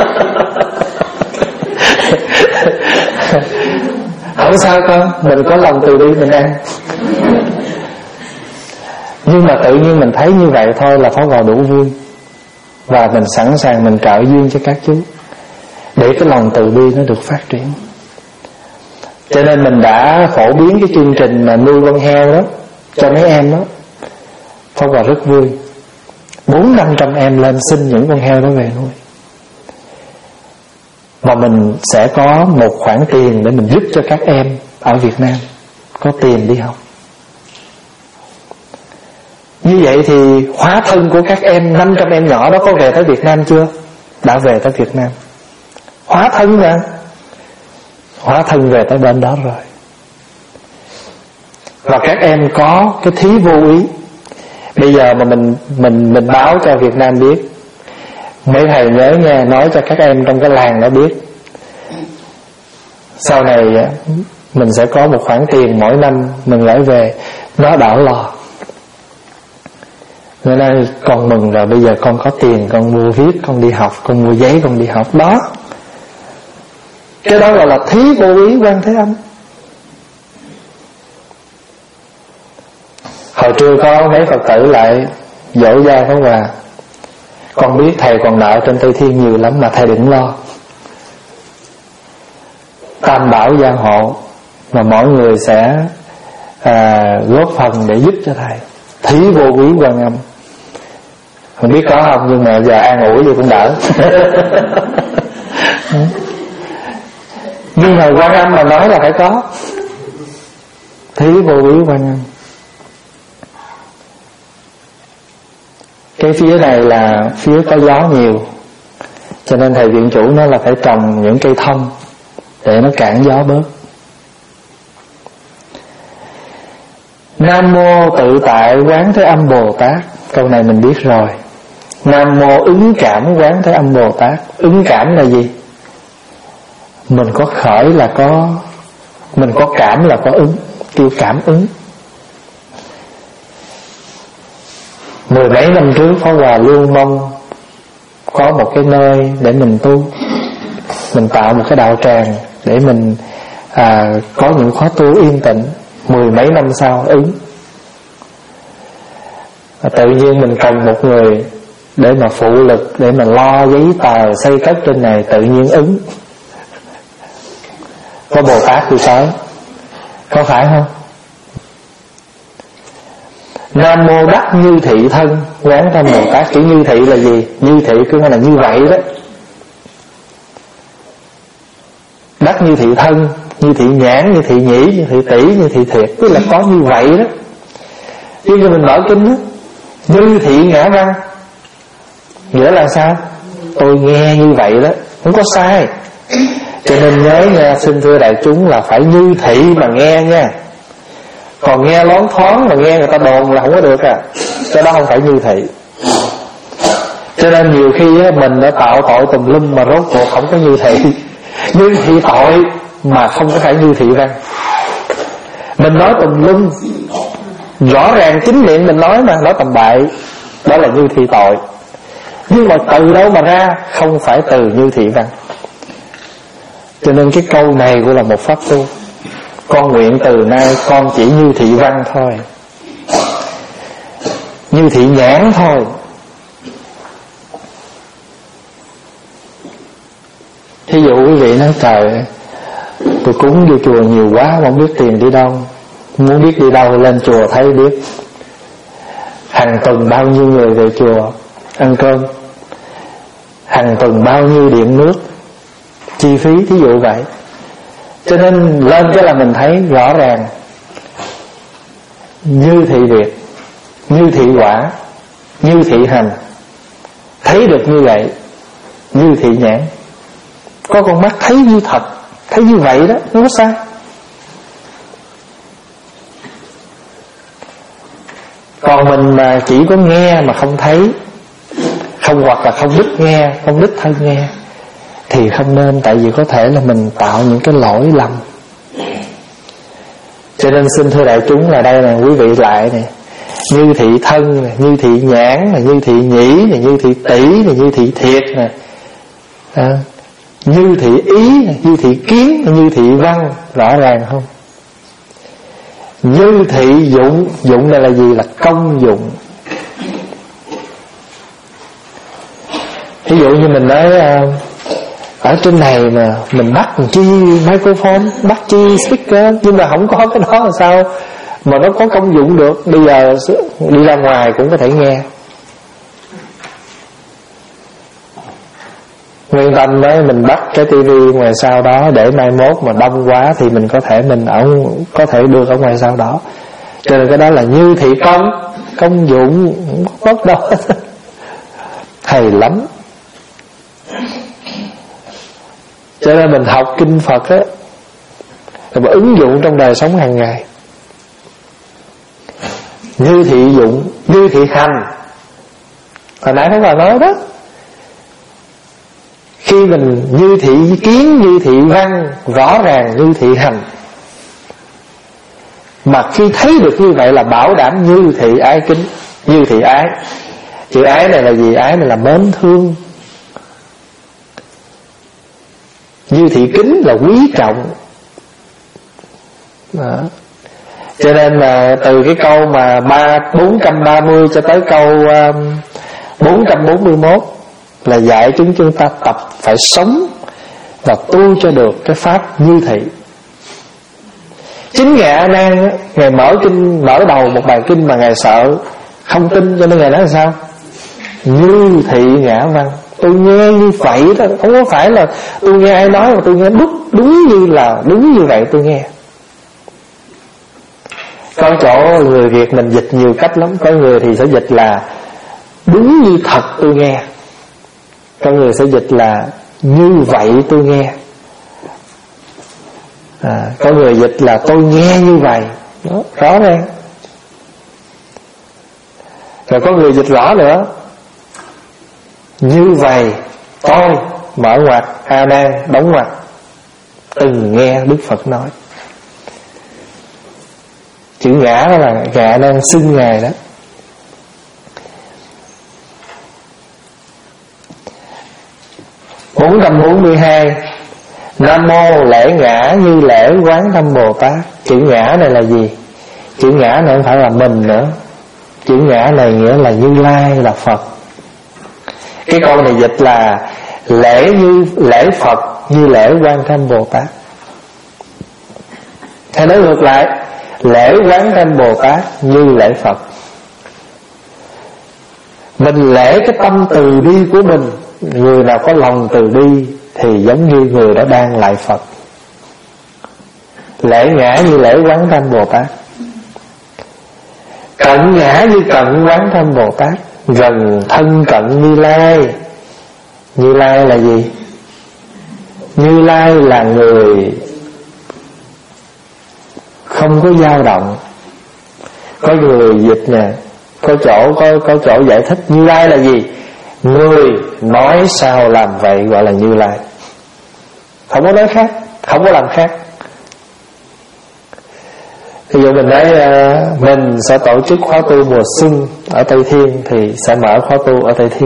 Không sao con, mình có lòng từ bi mình ăn. Nhưng mà tự nhiên mình thấy như vậy thôi là Pháp Hòa đủ vui. Và mình sẵn sàng mình trợ duyên cho các chú, để cái lòng từ bi nó được phát triển. Cho nên mình đã phổ biến cái chương trình mà nuôi con heo đó cho mấy em đó. Pháp Hòa rất vui. Bốn năm trăm em lên xin những con heo đó về nuôi. Và mình sẽ có một khoản tiền để mình giúp cho các em ở Việt Nam có tiền đi học. Như vậy thì hóa thân của các em, năm trăm em nhỏ đó có về tới Việt Nam chưa? Đã về tới Việt Nam. Hóa thân mà, hóa thân về tới bên đó rồi. Và các em có cái thí vô ý. Bây giờ mà mình mình mình báo cho Việt Nam biết, mấy thầy nhớ nha, nói cho các em trong cái làng đó biết. Sau này mình sẽ có một khoản tiền mỗi năm mình gửi về, nó đảo lò. Nên là con mừng rồi, bây giờ con có tiền, con mua viết, con đi học, con mua giấy, con đi học. Đó, cái đó gọi là thí vô ý Quan Thế Âm. Hồi trưa có mấy Phật tử lại dỗ gia Pháp Hòa: con biết thầy còn nợ trên Tây Thiên nhiều lắm mà thầy đừng lo. Tam bảo gia hộ mà mỗi người sẽ à, góp phần để giúp cho thầy. Thí vô ý Quan Âm. Không biết có không, nhưng mà giờ an ủi thì cũng đỡ. Nhưng mà Quan Âm mà nói là phải có. Thí vô ý Quan Âm. Cái phía này là phía có gió nhiều, cho nên thầy viện chủ nói là phải trồng những cây thông để nó cản gió bớt. Nam mô tự tại Quán Thế Âm Bồ Tát. Câu này mình biết rồi. Nam mô ứng cảm Quán Thế Âm Bồ Tát. Ứng cảm là gì? Mình có khởi là có, mình có cảm là có ứng, kêu cảm ứng. Mười mấy năm trước Pháp Hòa luôn mong có một cái nơi để mình tu, mình tạo một cái đạo tràng để mình à, có những khóa tu yên tĩnh. Mười mấy năm sau ứng. Và tự nhiên mình cần một người để mà phụ lực, để mà lo giấy tờ xây cất trên này, tự nhiên ứng. Có Bồ Tát thì tới. Có phải không? Nam mô đắc như thị thân Quán Thế Âm Bồ Tát. Chữ như thị là gì? Như thị cứ nói là như vậy đó. Đắc như thị thân, như thị nhãn, như thị nhĩ, như thị tỷ, như thị thiệt. Tức là có như vậy đó. Chứ như mình mở kinh đó, như thị ngã văn, nghĩa là sao? Tôi nghe như vậy đó, không có sai. Cho nên nhớ nha, xin thưa đại chúng là phải như thị mà nghe nha. Còn nghe loáng thoáng mà nghe người ta đồn là không có được à. Cái đó không phải như thị. Cho nên nhiều khi á, mình đã tạo tội tùm lum mà rốt cuộc không có như thị. Như thị tội mà không có phải như thị văn. Mình nói tùm lum, rõ ràng chính miệng mình nói mà, nói tầm bậy, đó là như thị tội. Nhưng mà từ đâu mà ra? Không phải từ như thị văn. Cho nên cái câu này cũng là một pháp tu. Con nguyện từ nay con chỉ như thị văn thôi, như thị nhãn thôi. Thí dụ quý vị nói trời, tôi cúng vô chùa nhiều quá, không biết tiền đi đâu. Muốn biết đi đâu lên chùa thấy biết. Hàng tuần bao nhiêu người về chùa ăn cơm, hàng tuần bao nhiêu điện nước, chi phí thí dụ vậy. Cho nên lên cái là mình thấy rõ ràng như thị việc, như thị quả, như thị hành. Thấy được như vậy, như thị nhãn. Có con mắt thấy như thật, thấy như vậy đó, không có sai. Còn mình mà chỉ có nghe mà không thấy, không, hoặc là không đích nghe, không đích thân nghe, thì không nên. Tại vì có thể là mình tạo những cái lỗi lầm. Cho nên xin thưa đại chúng là đây là quý vị lại này, như thị thân này, như thị nhãn này, như thị nhĩ này, như thị tỷ này, như thị thiệt này, à, như thị ý này, như thị kiến này, như thị văn. Rõ ràng không? Như thị dụng. Dụng này là gì? Là công dụng. Ví dụ như mình nói Ở trên này mà mình bắt chi microphone, bắt chi speaker, nhưng mà không có cái đó là sao mà nó có công dụng được. Bây giờ đi ra ngoài cũng có thể nghe. Nguyên tâm đấy, mình bắt cái tivi ngoài sau đó để mai mốt mà đông quá thì mình có thể mình ở có thể đưa ở ngoài sau đó. Cho nên cái đó là như thị công, công dụng không có đâu. Hay lắm. Cho nên mình học kinh Phật á, rồi ứng dụng trong đời sống hàng ngày. Như thị dụng, như thị hành. Hồi nãy các bà nói đó, khi mình như thị kiến, như thị văn, rõ ràng như thị hành. Mà khi thấy được như vậy là bảo đảm như thị ái kính, như thị ái. Chữ ái này là gì? Ái này là mến thương. Như thị kính là quý trọng. Đó. Cho nên là từ cái câu mà bốn trăm ba mươi cho tới câu um, bốn trăm bốn mươi mốt là dạy chúng chúng ta tập phải sống và tu cho được cái pháp như thị. Chính Ngài A Nan á, Ngài mở kinh, mở đầu một bài kinh mà Ngài sợ không tin, cho nên Ngài nói là sao? Như thị ngã văn. Tôi nghe như vậy đó, không có phải là tôi nghe ai nói mà tôi nghe đúng, đúng như là đúng như vậy tôi nghe. Có chỗ người Việt mình dịch nhiều cách lắm. Có người thì sẽ dịch là đúng như thật tôi nghe. Có người sẽ dịch là như vậy tôi nghe. à, Có người dịch là tôi nghe như vậy. Đó, rõ ràng. Rồi có người dịch rõ nữa, như vậy tôi, mở ngoặc, A Nan đóng ngoặc, từng nghe Đức Phật nói. Chữ ngã đó là Ngài A Nan xưng Ngài đó. Bốn trăm bốn mươi hai. Nam mô lễ ngã như lễ Quán Thâm Bồ Tát. Chữ ngã này là gì? Chữ ngã này không phải là mình nữa. Chữ ngã này nghĩa là Như Lai, là Phật. Cái câu này dịch là lễ như lễ Phật như lễ Quan Thâm Bồ Tát. Hay nói ngược lại, lễ Quán Thâm Bồ Tát như lễ Phật. Mình lễ cái tâm từ bi của mình. Người nào có lòng từ bi thì giống như người đã đang lại Phật. Lễ ngã như lễ Quán Thâm Bồ Tát. Cận ngã như cận Quán Thâm Bồ Tát. Gần thân cận Như Lai. Như Lai là gì? Như Lai là người không có dao động. Có người dịch nè, có chỗ có có chỗ giải thích Như Lai là gì? Người nói sao làm vậy gọi là Như Lai. Không có nói khác, không có làm khác. Ví dụ mình nói uh, mình sẽ tổ chức khóa tu mùa xuân ở Tây Thiên thì sẽ mở khóa tu ở Tây Thiên.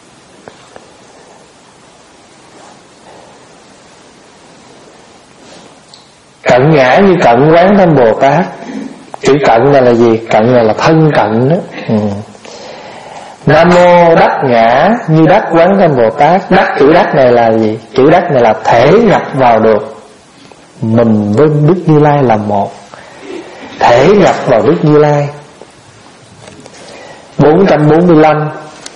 Cận ngã như cận Quán Thâm Bồ Tát. Chữ cận này là gì? Cận này là thân cận đó. ừ. Nam mô đắc ngã như đắc Quán Thâm Bồ Tát. Đắc, chữ đắc này là gì? Chữ đắc này là thể nhập vào được. Mình với Đức Như Lai là một. Thể nhập vào Đức Như Lai. Bốn trăm bốn mươi lăm.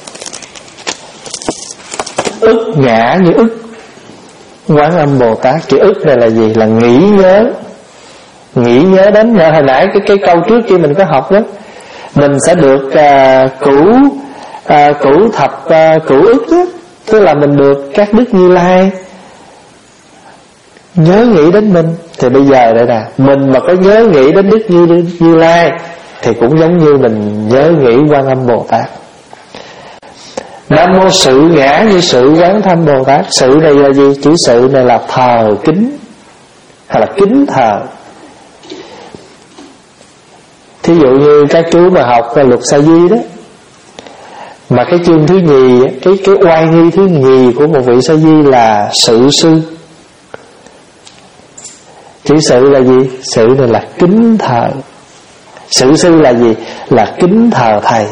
Ức ngã như ức Quán Âm Bồ Tát. Chữ ức này là gì? Là nghĩ nhớ. Nghĩ nhớ đến. Hồi nãy cái, cái câu trước kia mình có học đó, mình sẽ được uh, cửu uh, cửu thập uh, cửu ức đó. Tức là mình được các Đức Như Lai nhớ nghĩ đến mình. Thì bây giờ đây nè, mình mà có nhớ nghĩ đến Đức Như, Như Lai thì cũng giống như mình nhớ nghĩ Quan Âm Bồ Tát. Nam mô sự ngã như sự Quán Thâm Bồ Tát. Sự này là gì? Chữ sự này là thờ kính, hay là kính thờ. Thí dụ như các chú mà học Lục Sa Di đó, mà cái chương thứ nhì, cái cái oai nghi thứ nhì của một vị Sa Di là sự sư. Chữ sự là gì? Sự này là kính thờ. Sự sư là gì? Là kính thờ thầy.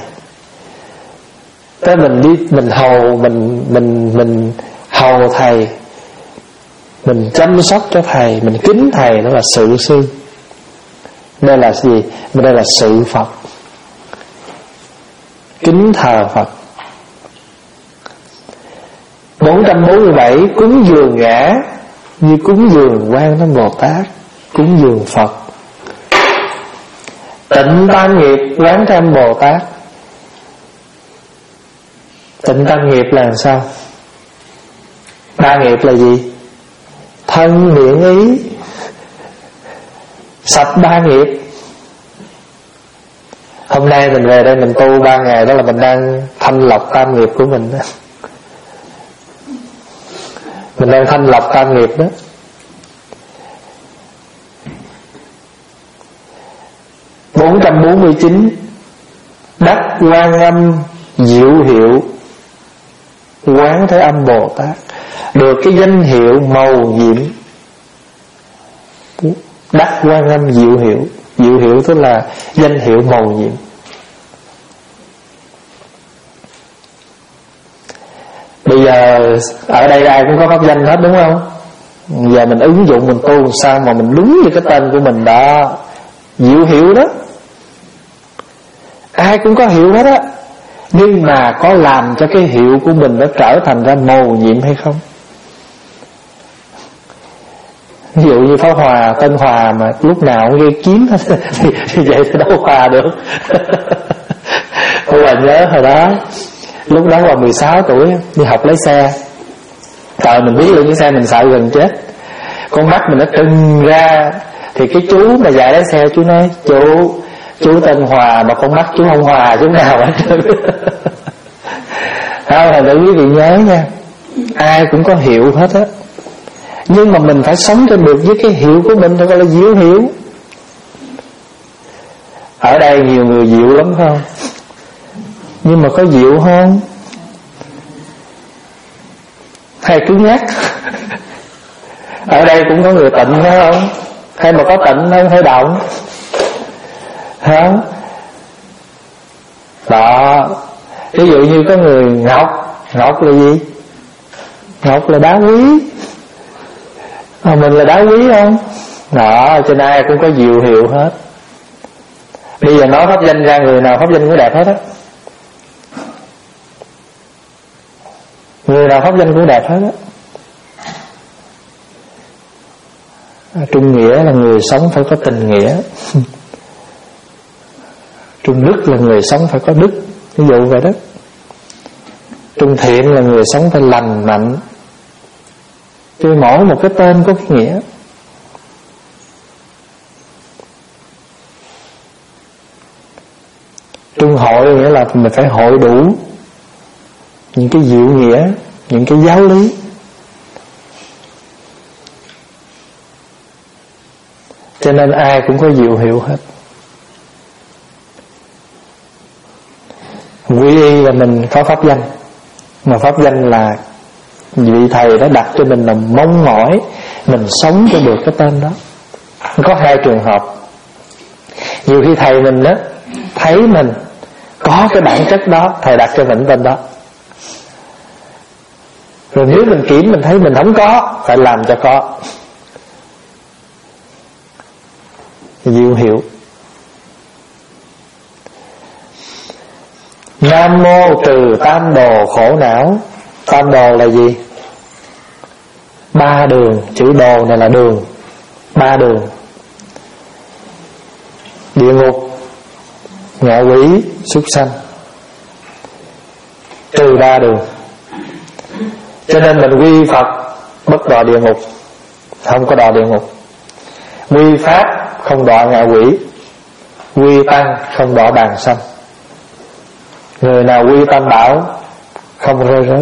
Tới mình đi mình hầu mình mình mình hầu thầy, mình chăm sóc cho thầy, mình kính thầy, đó là sự sư. Đây là gì? Đây là sự Phật, kính thờ Phật. Bốn trăm bốn mươi bảy cúng dường ngã như cúng dường Quan Thế Bồ Tát, cúng dường Phật. Tịnh tam nghiệp Quán Thế Bồ Tát. Tịnh tam nghiệp là làm sao? Ba nghiệp là gì? Thân miệng ý, sạch ba nghiệp. Hôm nay mình về đây mình tu ba ngày, đó là mình đang thanh lọc tam nghiệp của mình đó. Mình đang thanh lọc tam nghiệp đó. Bốn trăm bốn mươi chín đắc Quan Âm diệu hiệu Quán Thế Âm Bồ Tát, được cái danh hiệu màu nhiệm. Đắc Quan Âm diệu hiệu. Diệu hiệu tức là danh hiệu màu nhiệm. Bây giờ ở đây ai cũng có pháp danh hết, đúng không? Giờ mình ứng dụng mình tu sao mà mình đúng như cái tên của mình đó. Diệu hiệu đó, ai cũng có hiệu hết á. Nhưng mà có làm cho cái hiệu của mình nó trở thành ra màu nhiệm hay không? Ví dụ như Pháp Hòa, tên Hòa mà lúc nào cũng gây kiếm hết thì, thì vậy thì đâu hòa được. Tôi là nhớ hồi đó, lúc đó là mười sáu tuổi, đi học lái xe. Trời, mình biết luôn cái xe mình sợ gần chết. Con mắt mình nó trừng ra. Thì cái chú mà dạy lái xe, chú nói: Chú Chú tên Hòa mà con mắt chú không hòa chú nào hết trơn. Thôi là để quý vị nhớ nha, ai cũng có hiệu hết á. Nhưng mà mình phải sống cho được với cái hiệu của mình, thôi gọi là diệu hiệu. Ở đây nhiều người diệu lắm phải không? Nhưng mà có diệu không? Hay cứ nhắc. Ở đây cũng có người tịnh phải không? Hay mà có tịnh không phải động? Hả? Đó. Ví dụ như có người ngọc. Ngọc là gì? Ngọc là đá quý. À, mình là đá quý không? Đó, cho nên ai cũng có diệu hiệu hết. Bây giờ nói pháp danh ra, người nào pháp danh cũng đẹp hết á. Người nào pháp danh cũng đẹp hết á. Trung nghĩa là người sống phải có tình nghĩa. Trung đức là người sống phải có đức, ví dụ vậy đó. Trung thiện là người sống phải lành mạnh. Chứ mỗi một cái tên có cái nghĩa. Trung hội nghĩa là mình phải hội đủ những cái diệu nghĩa, những cái giáo lý. Cho nên ai cũng có diệu hiệu hết. Quy y là mình có pháp danh. Mà pháp danh là vị thầy đã đặt cho mình là mong mỏi mình sống cho được cái tên đó. Có hai trường hợp. Nhiều khi thầy mình đó thấy mình có cái bản chất đó, thầy đặt cho mình tên đó. Rồi nếu mình kiểm mình thấy mình không có, phải làm cho có. Diệu hiệu. Nam mô trừ tam đồ khổ não. Tam đồ là gì? Ba đường. Chữ đồ này là đường. Ba đường: địa ngục, ngạ quỷ, súc sanh. Trừ ba đường. Cho nên mình quy Phật bất đọa địa ngục, không có đọa địa ngục. Quy Pháp không đọa ngạ quỷ. Quy Tăng không đọa bàn sanh. Người nào quy Tam Bảo không rơi rớt.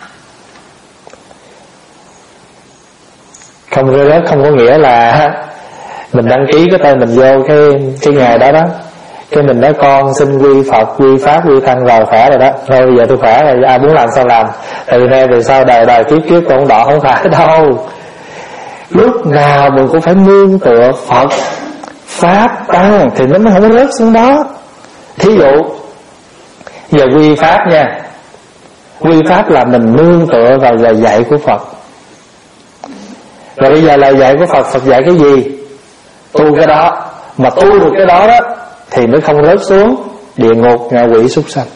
Không rơi rớt không có nghĩa là mình đăng ký cái tên mình vô cái cái ngày đó đó, cái mình nói con xin quy Phật, quy Pháp, quy Tăng rồi khỏe rồi đó. Thôi bây giờ tôi khỏe rồi, ai muốn làm sao làm. Từ nay về sau đời đời kiếp kiếp con đọ không phải đâu. Lúc nào mình cũng phải nương tựa Phật, Pháp, Tăng thì nó mới không có rớt xuống đó. Thí dụ giờ quy Pháp nha. Quy Pháp là mình nương tựa vào lời dạy của Phật. Rồi bây giờ lời dạy của Phật, Phật dạy cái gì? Tu cái đó. Mà tu được cái đó đó thì mới không rớt xuống địa ngục, ngạ quỷ, súc sanh.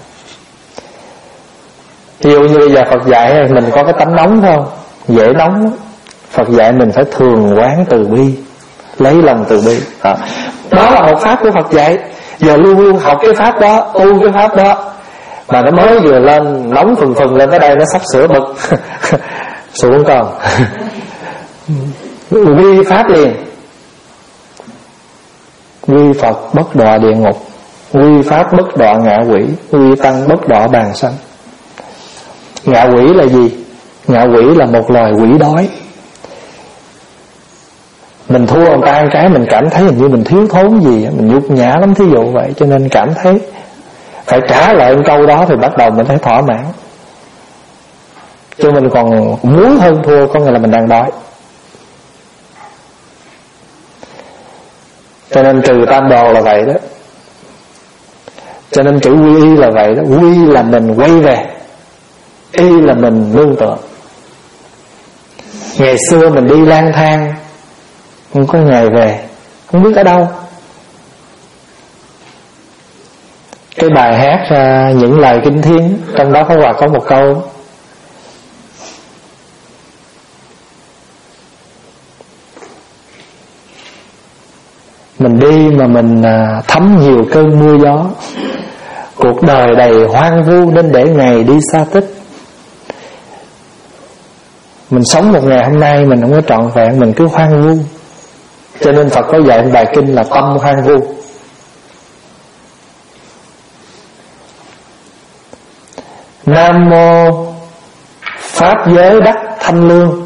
Ví dụ như bây giờ Phật dạy mình có cái tánh nóng không? Dễ nóng. Phật dạy mình phải thường quán từ bi, lấy lòng từ bi. Đó, đó là một pháp của Phật dạy. Giờ luôn luôn học cái pháp đó, tu cái pháp đó. Mà nó mới vừa lên, nóng phừng phừng lên tới đây, nó sắp sửa bực xuống còn quy pháp liền. Quy Phật bất đọa địa ngục, quy pháp bất đọa ngạ quỷ, quy tăng bất đọa bàn sanh. Ngạ quỷ là gì? Ngạ quỷ là một loài quỷ đói. Mình thua người ta một cái mình cảm thấy hình như mình thiếu thốn gì, mình nhục nhã lắm, thí dụ vậy. Cho nên cảm thấy phải trả lại một câu đó thì bắt đầu mình thấy thỏa mãn. Chứ mình còn muốn hơn thua, có nghĩa là mình đang đói. Cho nên trừ tam đồ là vậy đó. Cho nên chữ quy y là vậy đó. Quy là mình quay về, y là mình nương tựa. Ngày xưa mình đi lang thang, không có ngày về, không biết ở đâu. Cái bài hát uh, những lời kinh thiên, trong đó có và có một câu: mình đi mà mình uh, thấm nhiều cơn mưa gió, cuộc đời đầy hoang vu nên để ngày đi xa tích. Mình sống một ngày hôm nay mình không có trọn vẹn, mình cứ hoang vu. Cho nên Phật có dạy bài kinh là tâm hoang vu. Nam mô pháp giới đắc thanh lương.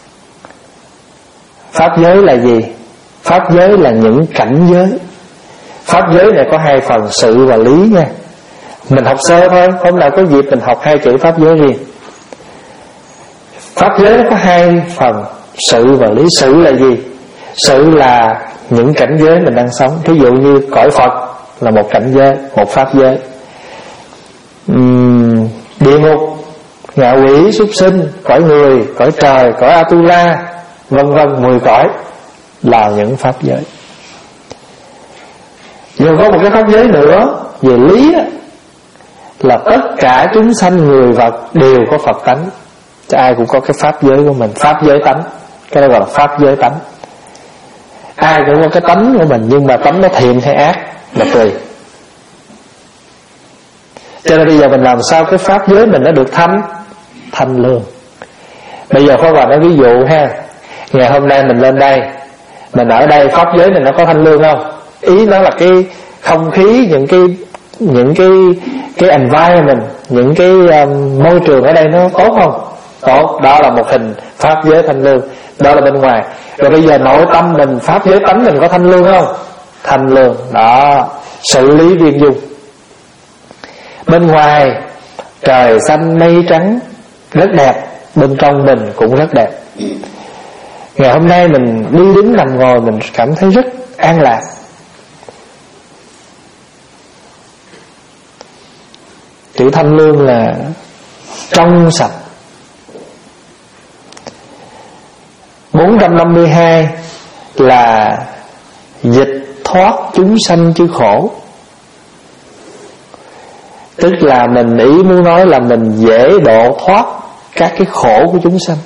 Pháp giới là gì? Pháp giới là những cảnh giới. Pháp giới này có hai phần, sự và lý nha. Mình học sơ thôi, hôm nào có dịp mình học hai chữ pháp giới riêng. Pháp giới có hai phần, sự và lý. Sự là gì? Sự là những cảnh giới mình đang sống. Ví dụ như cõi Phật là một cảnh giới, một pháp giới. uhm, Địa ngục, ngạ quỷ, súc sinh, cõi người, cõi trời, cõi Atula, vân vân, mười cõi là những pháp giới. Nhưng có một cái pháp giới nữa về lý đó, là tất cả chúng sanh người vật đều có Phật tánh. Cho ai cũng có cái pháp giới của mình, pháp giới tánh. Cái đó gọi là pháp giới tánh. Ai cũng có cái tánh của mình, nhưng mà tánh nó thiện hay ác là tùy. Cho nên bây giờ mình làm sao cái pháp giới mình nó được thanh thanh lương. Bây giờ Pháp Hòa nói ví dụ ha, ngày hôm nay mình lên đây, mình ở đây pháp giới mình nó có thanh lương không? Ý nó là cái không khí, những cái những cái cái environment, những cái um, môi trường ở đây nó tốt không? Tốt, đó là một hình pháp giới thanh lương. Đó là bên ngoài. Rồi bây giờ nội tâm mình, pháp giới tánh mình có thanh lương không? Thanh lương, đó, xử lý viên dung. Bên ngoài trời xanh mây trắng rất đẹp, bên trong mình cũng rất đẹp. Ngày hôm nay mình đi đứng nằm ngồi mình cảm thấy rất an lạc. Chữ thanh lương là trong sạch. Bốn trăm năm mươi hai là dịch thoát chúng sanh chứ khổ. Tức là mình ý muốn nói là mình dễ độ thoát các cái khổ của chúng sanh.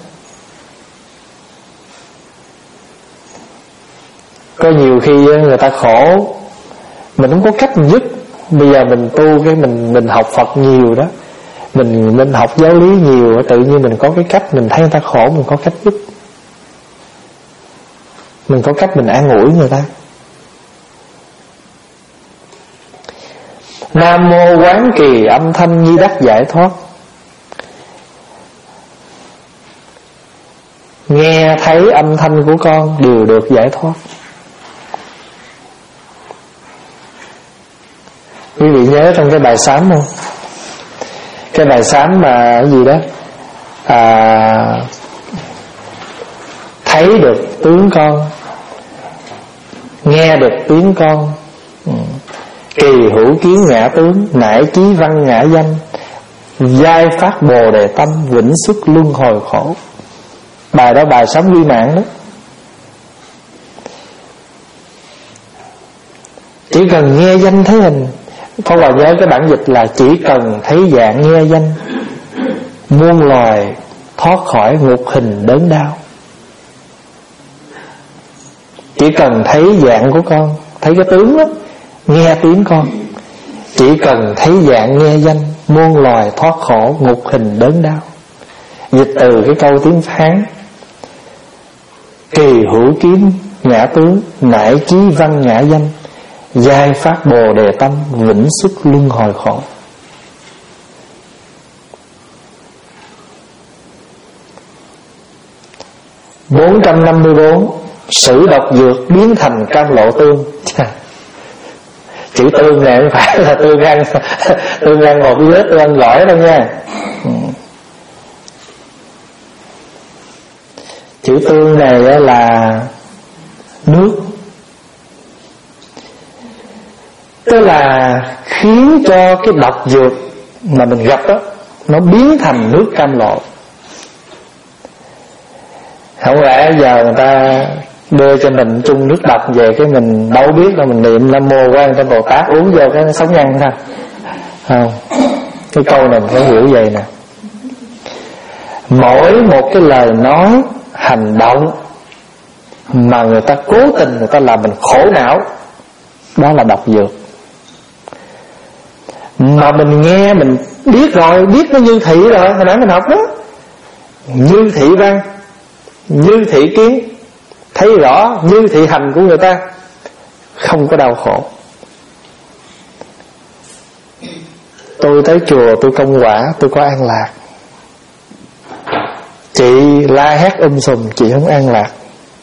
Có nhiều khi người ta khổ, mình không có cách mình giúp. Bây giờ mình tu cái mình mình học Phật nhiều đó, mình mình học giáo lý nhiều, tự nhiên mình có cái cách, mình thấy người ta khổ, mình có cách giúp, mình có cách mình an ủi người ta. Nam mô quán kỳ âm thanh nhi đắc giải thoát. Nghe thấy âm thanh của con đều được giải thoát. Quý vị nhớ trong cái bài sám không? Cái bài sám mà cái gì đó à, thấy được tướng con, nghe được tiếng con, ừ. Kỳ hữu kiến ngã tướng, nải chí văn ngã danh, giai phát bồ đề tâm, vĩnh xuất luân hồi khổ. Bài đó bài sống duy mạng đó. Chỉ cần nghe danh thấy hình. Pháp Hòa nhớ cái bản dịch là chỉ cần thấy dạng nghe danh, muôn loài thoát khỏi ngục hình đớn đau. Chỉ cần thấy dạng của con, thấy cái tướng đó, nghe tiếng con. Chỉ cần thấy dạng nghe danh, muôn loài thoát khổ ngục hình đớn đau. Dịch từ cái câu tiếng Phán: kỳ hữu kiếm ngã tướng, nải chí văn ngã danh, giai phát bồ đề tâm, vĩnh xuất luân hồi khổ. Bốn trăm năm mươi bốn. Sử độc dược biến thành cam lộ tương. Chữ tương này không phải là tương ăn tương ăn một cái tương ăn gỏi đâu nha. Chữ tương này là nước, tức là khiến cho cái độc dược mà mình gặp đó nó biến thành nước cam lộ. Không lẽ giờ người ta đưa cho mình chung nước độc về, cái mình đâu biết đâu, mình niệm Nam Mô Quan Thế Bồ Tát uống vô cái nó sống nhăn thôi. Không, cái câu này mình phải hiểu vậy nè. Mỗi một cái lời nói, hành động mà người ta cố tình người ta làm mình khổ não, đó là độc dược. Mà mình nghe mình biết rồi, biết nó như thị rồi, hồi nãy mình học đó. Như thị văn, như thị kiến, thấy rõ như thị hành của người ta, không có đau khổ. Tôi tới chùa tôi công quả, tôi có an lạc. Chị la hét um sùm, chị không an lạc.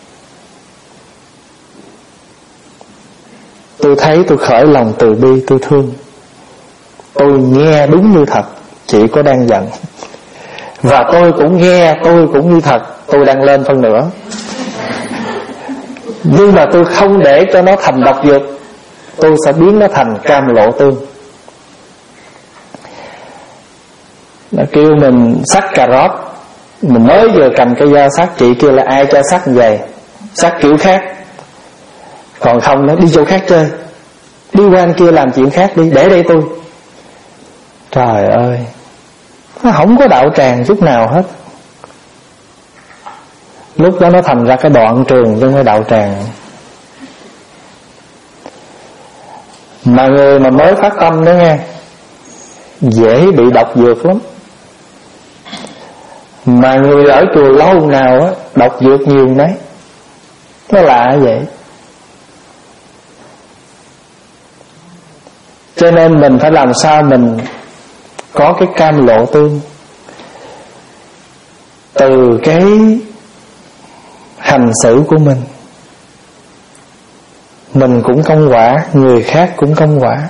Tôi thấy tôi khởi lòng từ bi, tôi thương. Tôi nghe đúng như thật, chị có đang giận. Và tôi cũng nghe, tôi cũng như thật, tôi đang lên phân nửa. Nhưng mà tôi không để cho nó thành độc dược, tôi sẽ biến nó thành cam lộ tương. Nó kêu mình sắc cà rốt, mình mới vừa cầm cây dao sắc, chị kêu là ai cho sắc vậy, sắc kiểu khác. Còn không nó đi chỗ khác chơi, đi qua anh kia làm chuyện khác đi, để đây tôi. Trời ơi, nó không có đạo tràng chút nào hết. Lúc đó nó thành ra cái đoạn trường trong cái đạo tràng. Mà người mà mới phát tâm đó nghe, dễ bị độc dược lắm. Mà người ở chùa lâu nào á, độc dược nhiều nấy. Nó lạ vậy. Cho nên mình phải làm sao mình có cái cam lộ tương. Từ cái hành xử của mình, mình cũng công quả, người khác cũng công quả.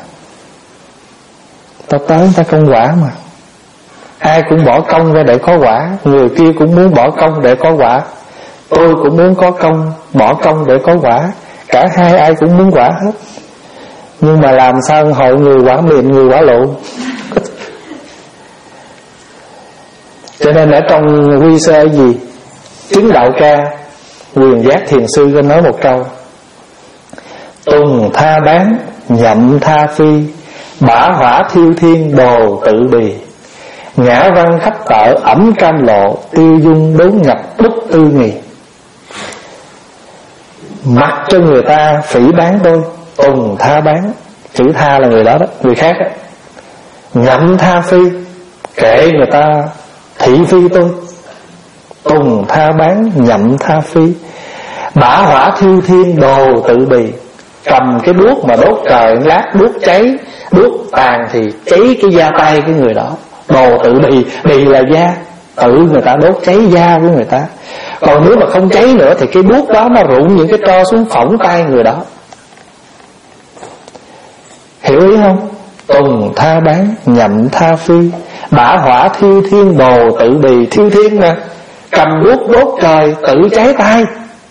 Ta tới ta công quả mà. Ai cũng bỏ công ra để có quả, người kia cũng muốn bỏ công để có quả. Tôi cũng muốn có công, bỏ công để có quả. Cả hai ai cũng muốn quả hết. Nhưng mà làm sao hội người quả miệng, người quả lộ. Cho nên ở trong quy sơ gì, chứng đạo ca Quyền Giác Thiền Sư có nói một câu: tuần tha bán, nhậm tha phi, bả hỏa thiêu thiên đồ tự bì, ngã văn khắp tợ ẩm cam lộ, tiêu dung đốn nhập bất tư nghì. Mặc cho người ta phỉ bán tôi, tuần tha bán, chữ tha là người đó đó, người khác đó. Nhậm tha phi, kệ người ta thị phi tôi, tuần tha bán, nhậm tha phi, bả hỏa thiêu thiên đồ tự bì. Cầm cái đuốc mà đốt trời lát, đuốc cháy, đuốc tàn thì cháy cái da tay của người đó. Đồ tự bì, bì là da, tự người ta đốt cháy da của người ta. Còn nếu mà không cháy nữa thì cái đuốc đó nó rụng những cái tro xuống phỏng tay người đó. Hiểu ý không? Tuần tha bán, nhậm tha phi, bả hỏa thiêu thiên đồ tự bì. Thiêu thiên nè, cầm đuốc đốt trời, tự cháy tay.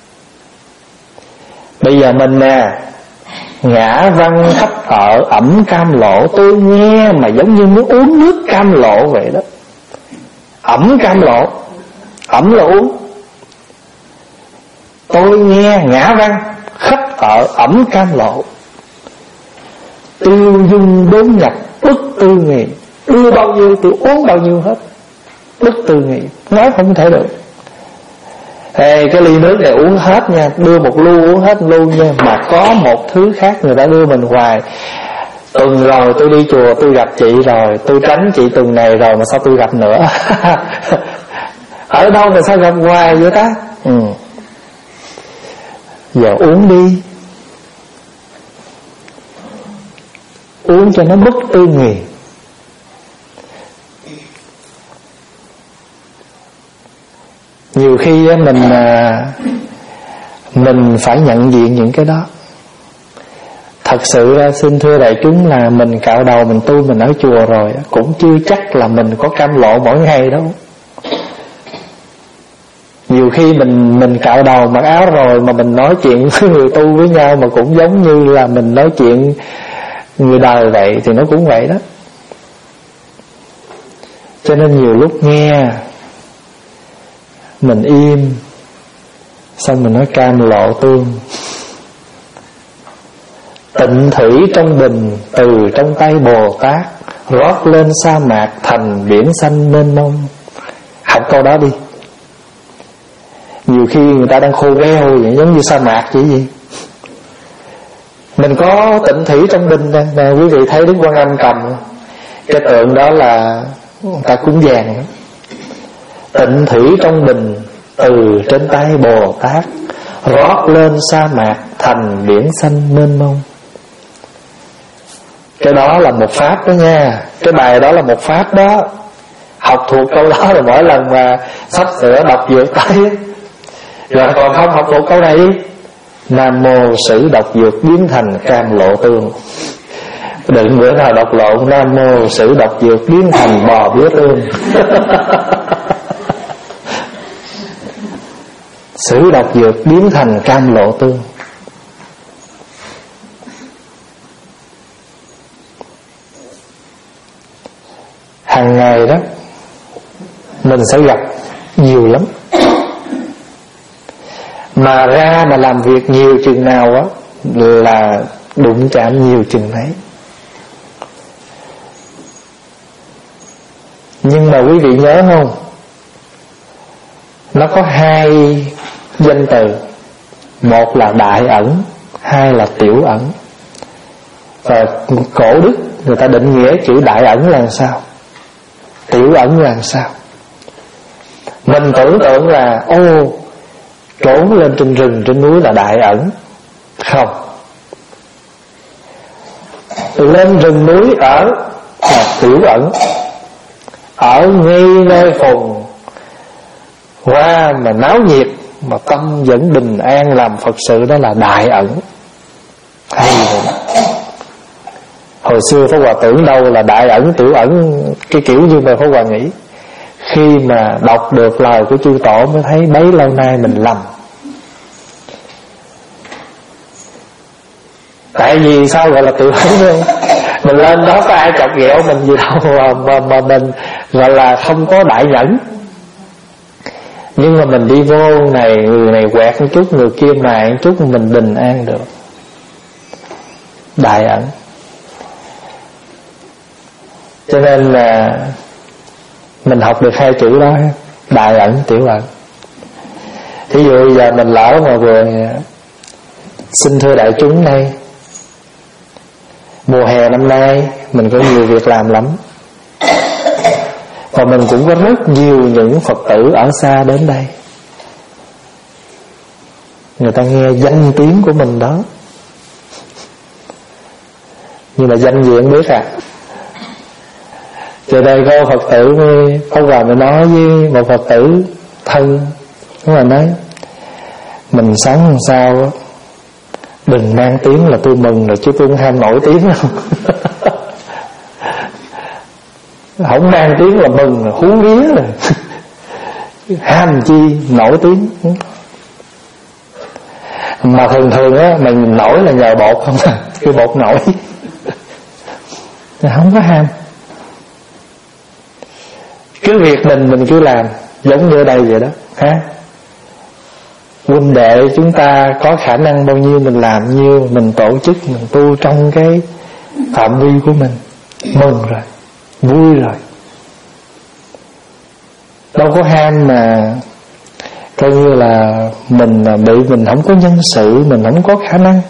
Bây giờ mình nè, ngã văn khắp tợ ẩm cam lộ, tôi nghe mà giống như muốn uống nước cam lộ vậy đó. Ẩm cam lộ, ẩm là uống, tôi nghe ngã văn khắp ở ẩm cam lộ, tiêu dung đốn nhập bất tư nghị, đưa bao nhiêu tôi uống bao nhiêu hết, bất tư nghị, nói không thể được. Ê, cái ly nước này uống hết nha, đưa một lu uống hết lu nha, mà có một thứ khác người ta đưa mình hoài. Tuần rồi tôi đi chùa tôi gặp chị rồi, tôi tránh chị tuần này rồi mà sao tôi gặp nữa. Ở đâu mà sao gặp hoài vậy ta? Ừ. Giờ uống đi, uống cho nó bất tư nghì. Nhiều khi mình Mình phải nhận diện những cái đó. Thật sự ra xin thưa đại chúng là mình cạo đầu mình tu mình ở chùa rồi cũng chưa chắc là mình có cam lộ mỗi ngày đâu. Nhiều khi mình mình cạo đầu mặc áo rồi mà mình nói chuyện với người tu với nhau mà cũng giống như là mình nói chuyện người đời vậy, thì nó cũng vậy đó. Cho nên nhiều lúc nghe mình im, xong mình nói cam lộ tương. Tịnh thủy trong bình từ trong tay Bồ Tát, rót lên sa mạc thành biển xanh mênh mông. Học câu đó đi. Nhiều khi người ta đang khô gheo vậy, giống như sa mạc chứ gì. Mình có tịnh thủy trong bình nè, nè quý vị thấy Đức Quan Âm cầm cái tượng đó là người ta cúng vàng đó. Tịnh thủy trong bình từ trên tay Bồ Tát, rót lên sa mạc thành biển xanh mênh mông. Cái đó là một pháp đó nha. Cái bài đó là một pháp đó. Học thuộc câu đó rồi mỗi lần mà sắp sửa đọc dược tới. Rồi còn không học thuộc câu này đi. Nam mô sử độc dược biến thành cam lộ tương. Đừng bữa nào đọc lộn Nam mô sử độc dược biến thành bò bứa tương. Sử độc dược biến thành cam lộ tương. Hàng ngày đó mình sẽ gặp nhiều lắm, mà ra mà làm việc nhiều chừng nào á là đụng chạm nhiều chừng đấy. Nhưng mà quý vị nhớ không, nó có hai danh từ, một là đại ẩn, hai là tiểu ẩn. Và cổ đức người ta định nghĩa chữ đại ẩn là sao, tiểu ẩn là sao. Mình tưởng tượng là ô trốn lên trên rừng trên núi là đại ẩn. Không, lên rừng núi ở là tiểu ẩn. Ở ngay nơi phồn hoa mà náo nhiệt mà tâm vẫn bình an làm Phật sự, đó là đại ẩn. Hay rồi. Hồi xưa Pháp Hòa tưởng đâu là đại ẩn tiểu ẩn cái kiểu như mà Pháp Hòa nghĩ. Khi mà đọc được lời của chư tổ mới thấy bấy lâu nay mình lầm. Tại vì sao gọi là tiểu ẩn? Mình lên đó có ai chọc ghẹo mình gì đâu mà, mà, mà mình gọi là không có đại nhẫn. Nhưng mà mình đi vô này, người này quẹt một chút, người kia này một chút, mình bình an được. Đại ẩn. Cho nên là mình học được hai chữ đó, đại ẩn, tiểu ẩn. Thí dụ bây giờ mình lỡ mà vừa xin thưa đại chúng đây, mùa hè năm nay mình có nhiều việc làm lắm, và mình cũng có rất nhiều những Phật tử ở xa đến đây. Người ta nghe danh tiếng của mình đó, nhưng mà danh gì không biết à. Từ đây có Phật tử Pháp Hòa mới nói với một Phật tử thân, Pháp Hòa nói mình sống làm sao á, đừng mang tiếng là tôi mừng rồi chứ tôi không ham nổi tiếng đâu. Không mang tiếng là mừng là hú vía rồi. Ham chi nổi tiếng. Mà thường thường á mình nổi là nhờ bột không à, cái bột nổi. Không có ham. Cứ việc mình mình cứ làm, giống như ở đây vậy đó ha. huynh đệ chúng ta có khả năng bao nhiêu mình làm nhiêu, mình tổ chức, mình tu trong cái phạm vi của mình, mừng rồi, vui rồi. Đâu có ham mà coi như là mình bị mình không có nhân sự, mình không có khả năng.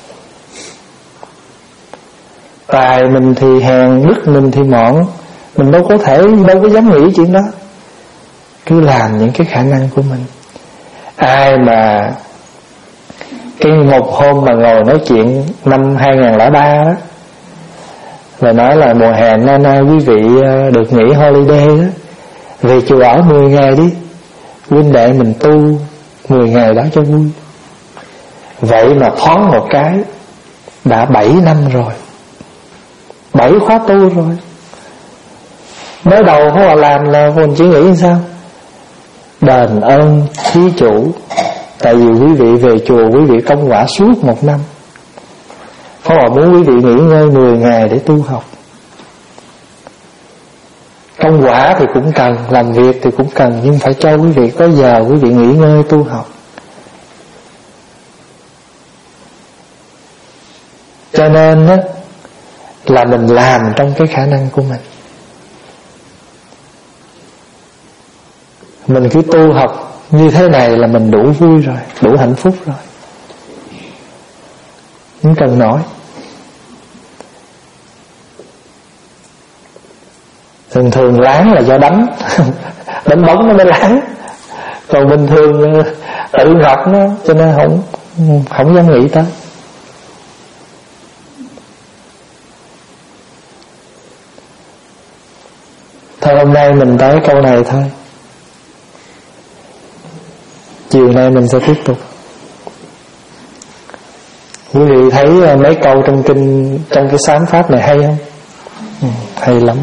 Tài mình thì hèn, đức mình thì mọn, mình đâu có thể, đâu có dám nghĩ chuyện đó. Cứ làm những cái khả năng của mình. Ai mà cái một hôm mà ngồi nói chuyện năm hai nghìn lẻ ba đó, là nói là mùa hè nay nay quý vị được nghỉ holiday đó, về chùa ở mười ngày đi, huynh đệ mình tu mười ngày đó cho vui. Vậy mà thoáng một cái đã bảy năm rồi, bảy khóa tu rồi. Mới đầuเขาmà làm là mình chỉ nghĩ sao đền ơn thí chủ. Tại vì quý vị về chùa, quý vị công quả suốt một năm, Pháp Hòa muốn quý vị nghỉ ngơi mười ngày để tu học. Công quả thì cũng cần, làm việc thì cũng cần, nhưng phải cho quý vị có giờ quý vị nghỉ ngơi tu học. Cho nên á, là mình làm trong cái khả năng của mình. Mình cứ tu học như thế này là mình đủ vui rồi, đủ hạnh phúc rồi, không cần nói. Thường thường láng là do đánh đánh bóng nó mới láng, còn bình thường tự ngọc nó, cho nên không không dám nghĩ tới. Thôi hôm nay mình tới câu này thôi, chiều nay mình sẽ tiếp tục. Quý vị thấy mấy câu trong kinh, trong cái sám pháp này hay không? Ừ, hay lắm.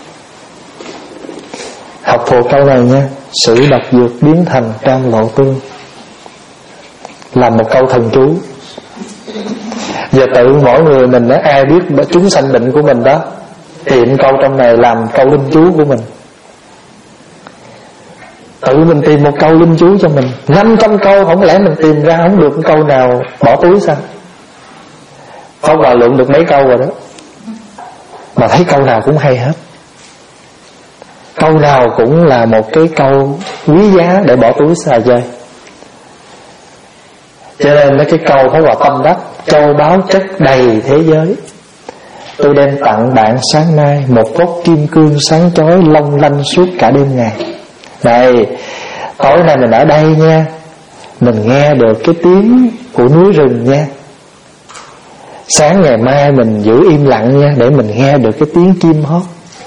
Học thuộc câu này nha. Sử độc dược biến thành cam lộ tương, làm một câu thần chú. Giờ tự mỗi người mình đó, ai biết chúng sanh bệnh của mình đó, tìm câu trong này làm câu linh chú của mình. Tự mình tìm một câu linh chú cho mình. Năm trăm câu, không lẽ mình tìm ra không được câu nào bỏ túi sao? Không vào lượng được mấy câu rồi đó, mà thấy câu nào cũng hay hết. Câu nào cũng là một cái câu quý giá để bỏ túi xài chơi. Cho nên mấy cái câu phải vào tâm đắc. Châu báu chất đầy thế giới, tôi đem tặng bạn sáng nay một gốc kim cương sáng chói long lanh suốt cả đêm ngày. Này, tối nay mình ở đây nha, mình nghe được cái tiếng của núi rừng nha. Sáng ngày mai mình giữ im lặng nha, để mình nghe được cái tiếng chim hót.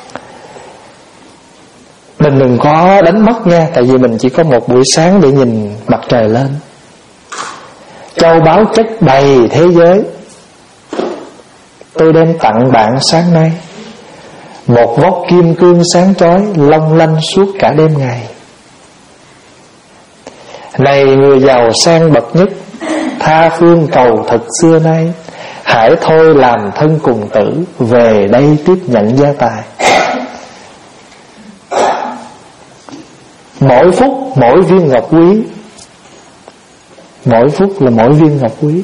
Mình đừng có đánh mất nha, tại vì mình chỉ có một buổi sáng để nhìn mặt trời lên. Châu báu chất đầy thế giới, tôi đem tặng bạn sáng nay một vốc kim cương sáng chói long lanh suốt cả đêm ngày. Này người giàu sang bậc nhất, tha phương cầu thực xưa nay, hãy thôi làm thân cùng tử, về đây tiếp nhận gia tài. Mỗi phút mỗi viên ngọc quý, mỗi phút là mỗi viên ngọc quý.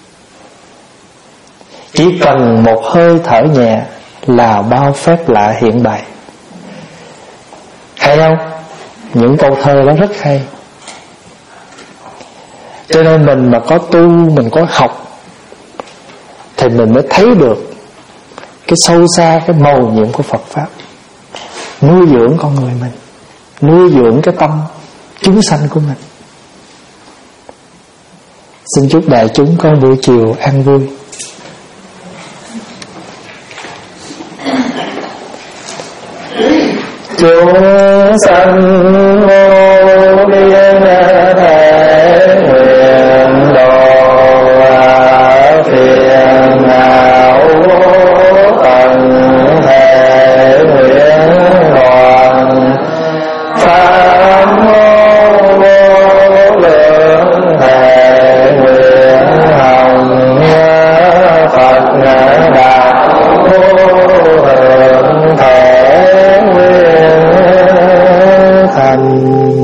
Chỉ cần một hơi thở nhẹ là bao phép lạ hiện bày. Hay không? Những câu thơ đó rất hay. Cho nên mình mà có tu, mình có học, thì mình mới thấy được cái sâu xa, cái mầu nhiệm của Phật Pháp, nuôi dưỡng con người mình, nuôi dưỡng cái tâm chúng sanh của mình. Xin chúc đại chúng có buổi chiều an vui. Chúng sanh vô biên thể nguyện độ phiền não tận thể nguyện đoàn pháp mô vô lượng thể nguyện hồng Phật đạt vô thượng thể nguyện thành.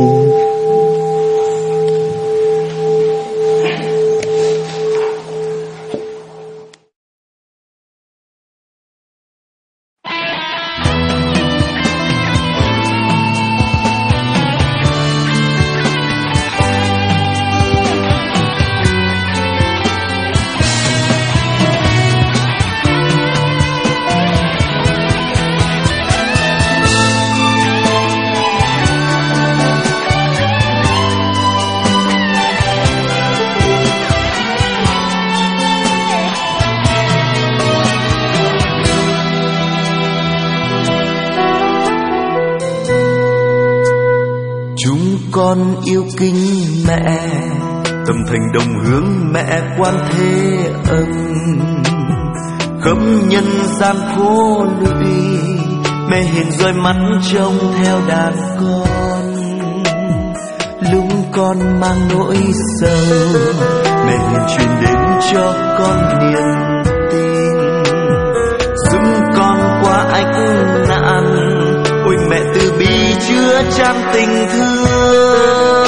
Chúng con yêu kính mẹ, tâm thành đồng hướng mẹ quan thế âm. Khắp nhân gian khổ lụy, mẹ hiền roi mắt trông theo đàn con. Lúc con mang nỗi sầu, mẹ hiền truyền đến cho con niềm tin. Giúp con qua ách nạn, ôi mẹ từ bi chứa chan tình thương.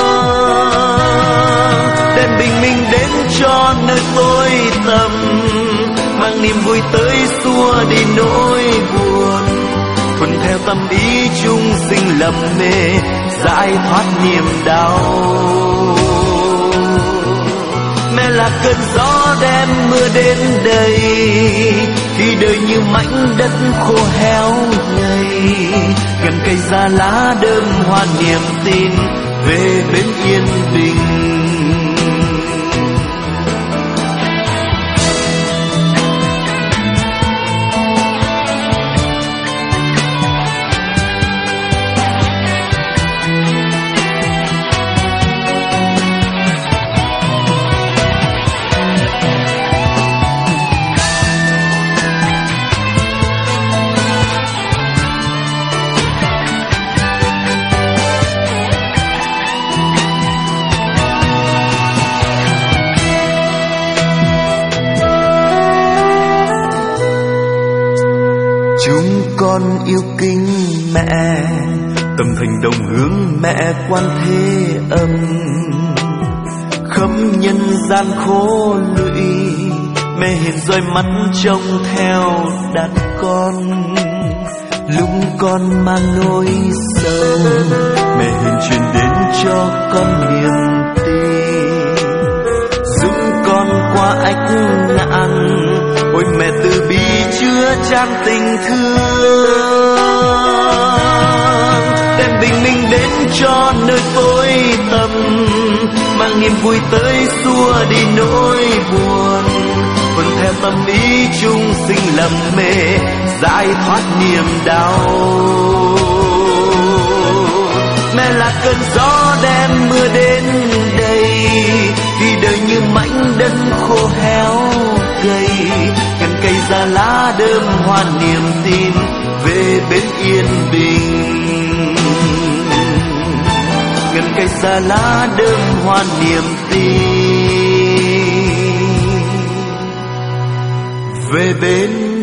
Đem bình minh đến cho nơi tôi tầm, mang niềm vui tới xua đi nỗi buồn. Thuận theo tâm ý chúng sinh lầm mê, giải thoát niềm đau. Mẹ là cơn gió đem mưa đến đây, khi đời như mảnh đất khô héo ngây. Gần cây già lá đơm hoa niềm tin, về bên yên bình. Chúng con yêu kính mẹ, tâm thành đồng hướng mẹ quan thế âm. Khắp nhân gian khổ lụy, mẹ hiền roi mắt trông theo đàn con. Lúc con mang nỗi sầu, mẹ hiền truyền đến cho con niềm tin. Giúp con qua ách nạn, ôi mẹ từ bi chứa chan tình thương. Đem bình minh đến cho nơi tối tăm, mang niềm vui tới xua đi nỗi buồn. Thuận theo tâm ý chúng sinh lầm mê, giải thoát niềm đau. Mẹ là cơn gió đem mưa đến đây, khi đời như mảnh đất khô héo gầy. Gần cây già lá đơm hoa niềm tin, về bên yên bình. Gần cây già lá đơm hoa niềm tin, về bên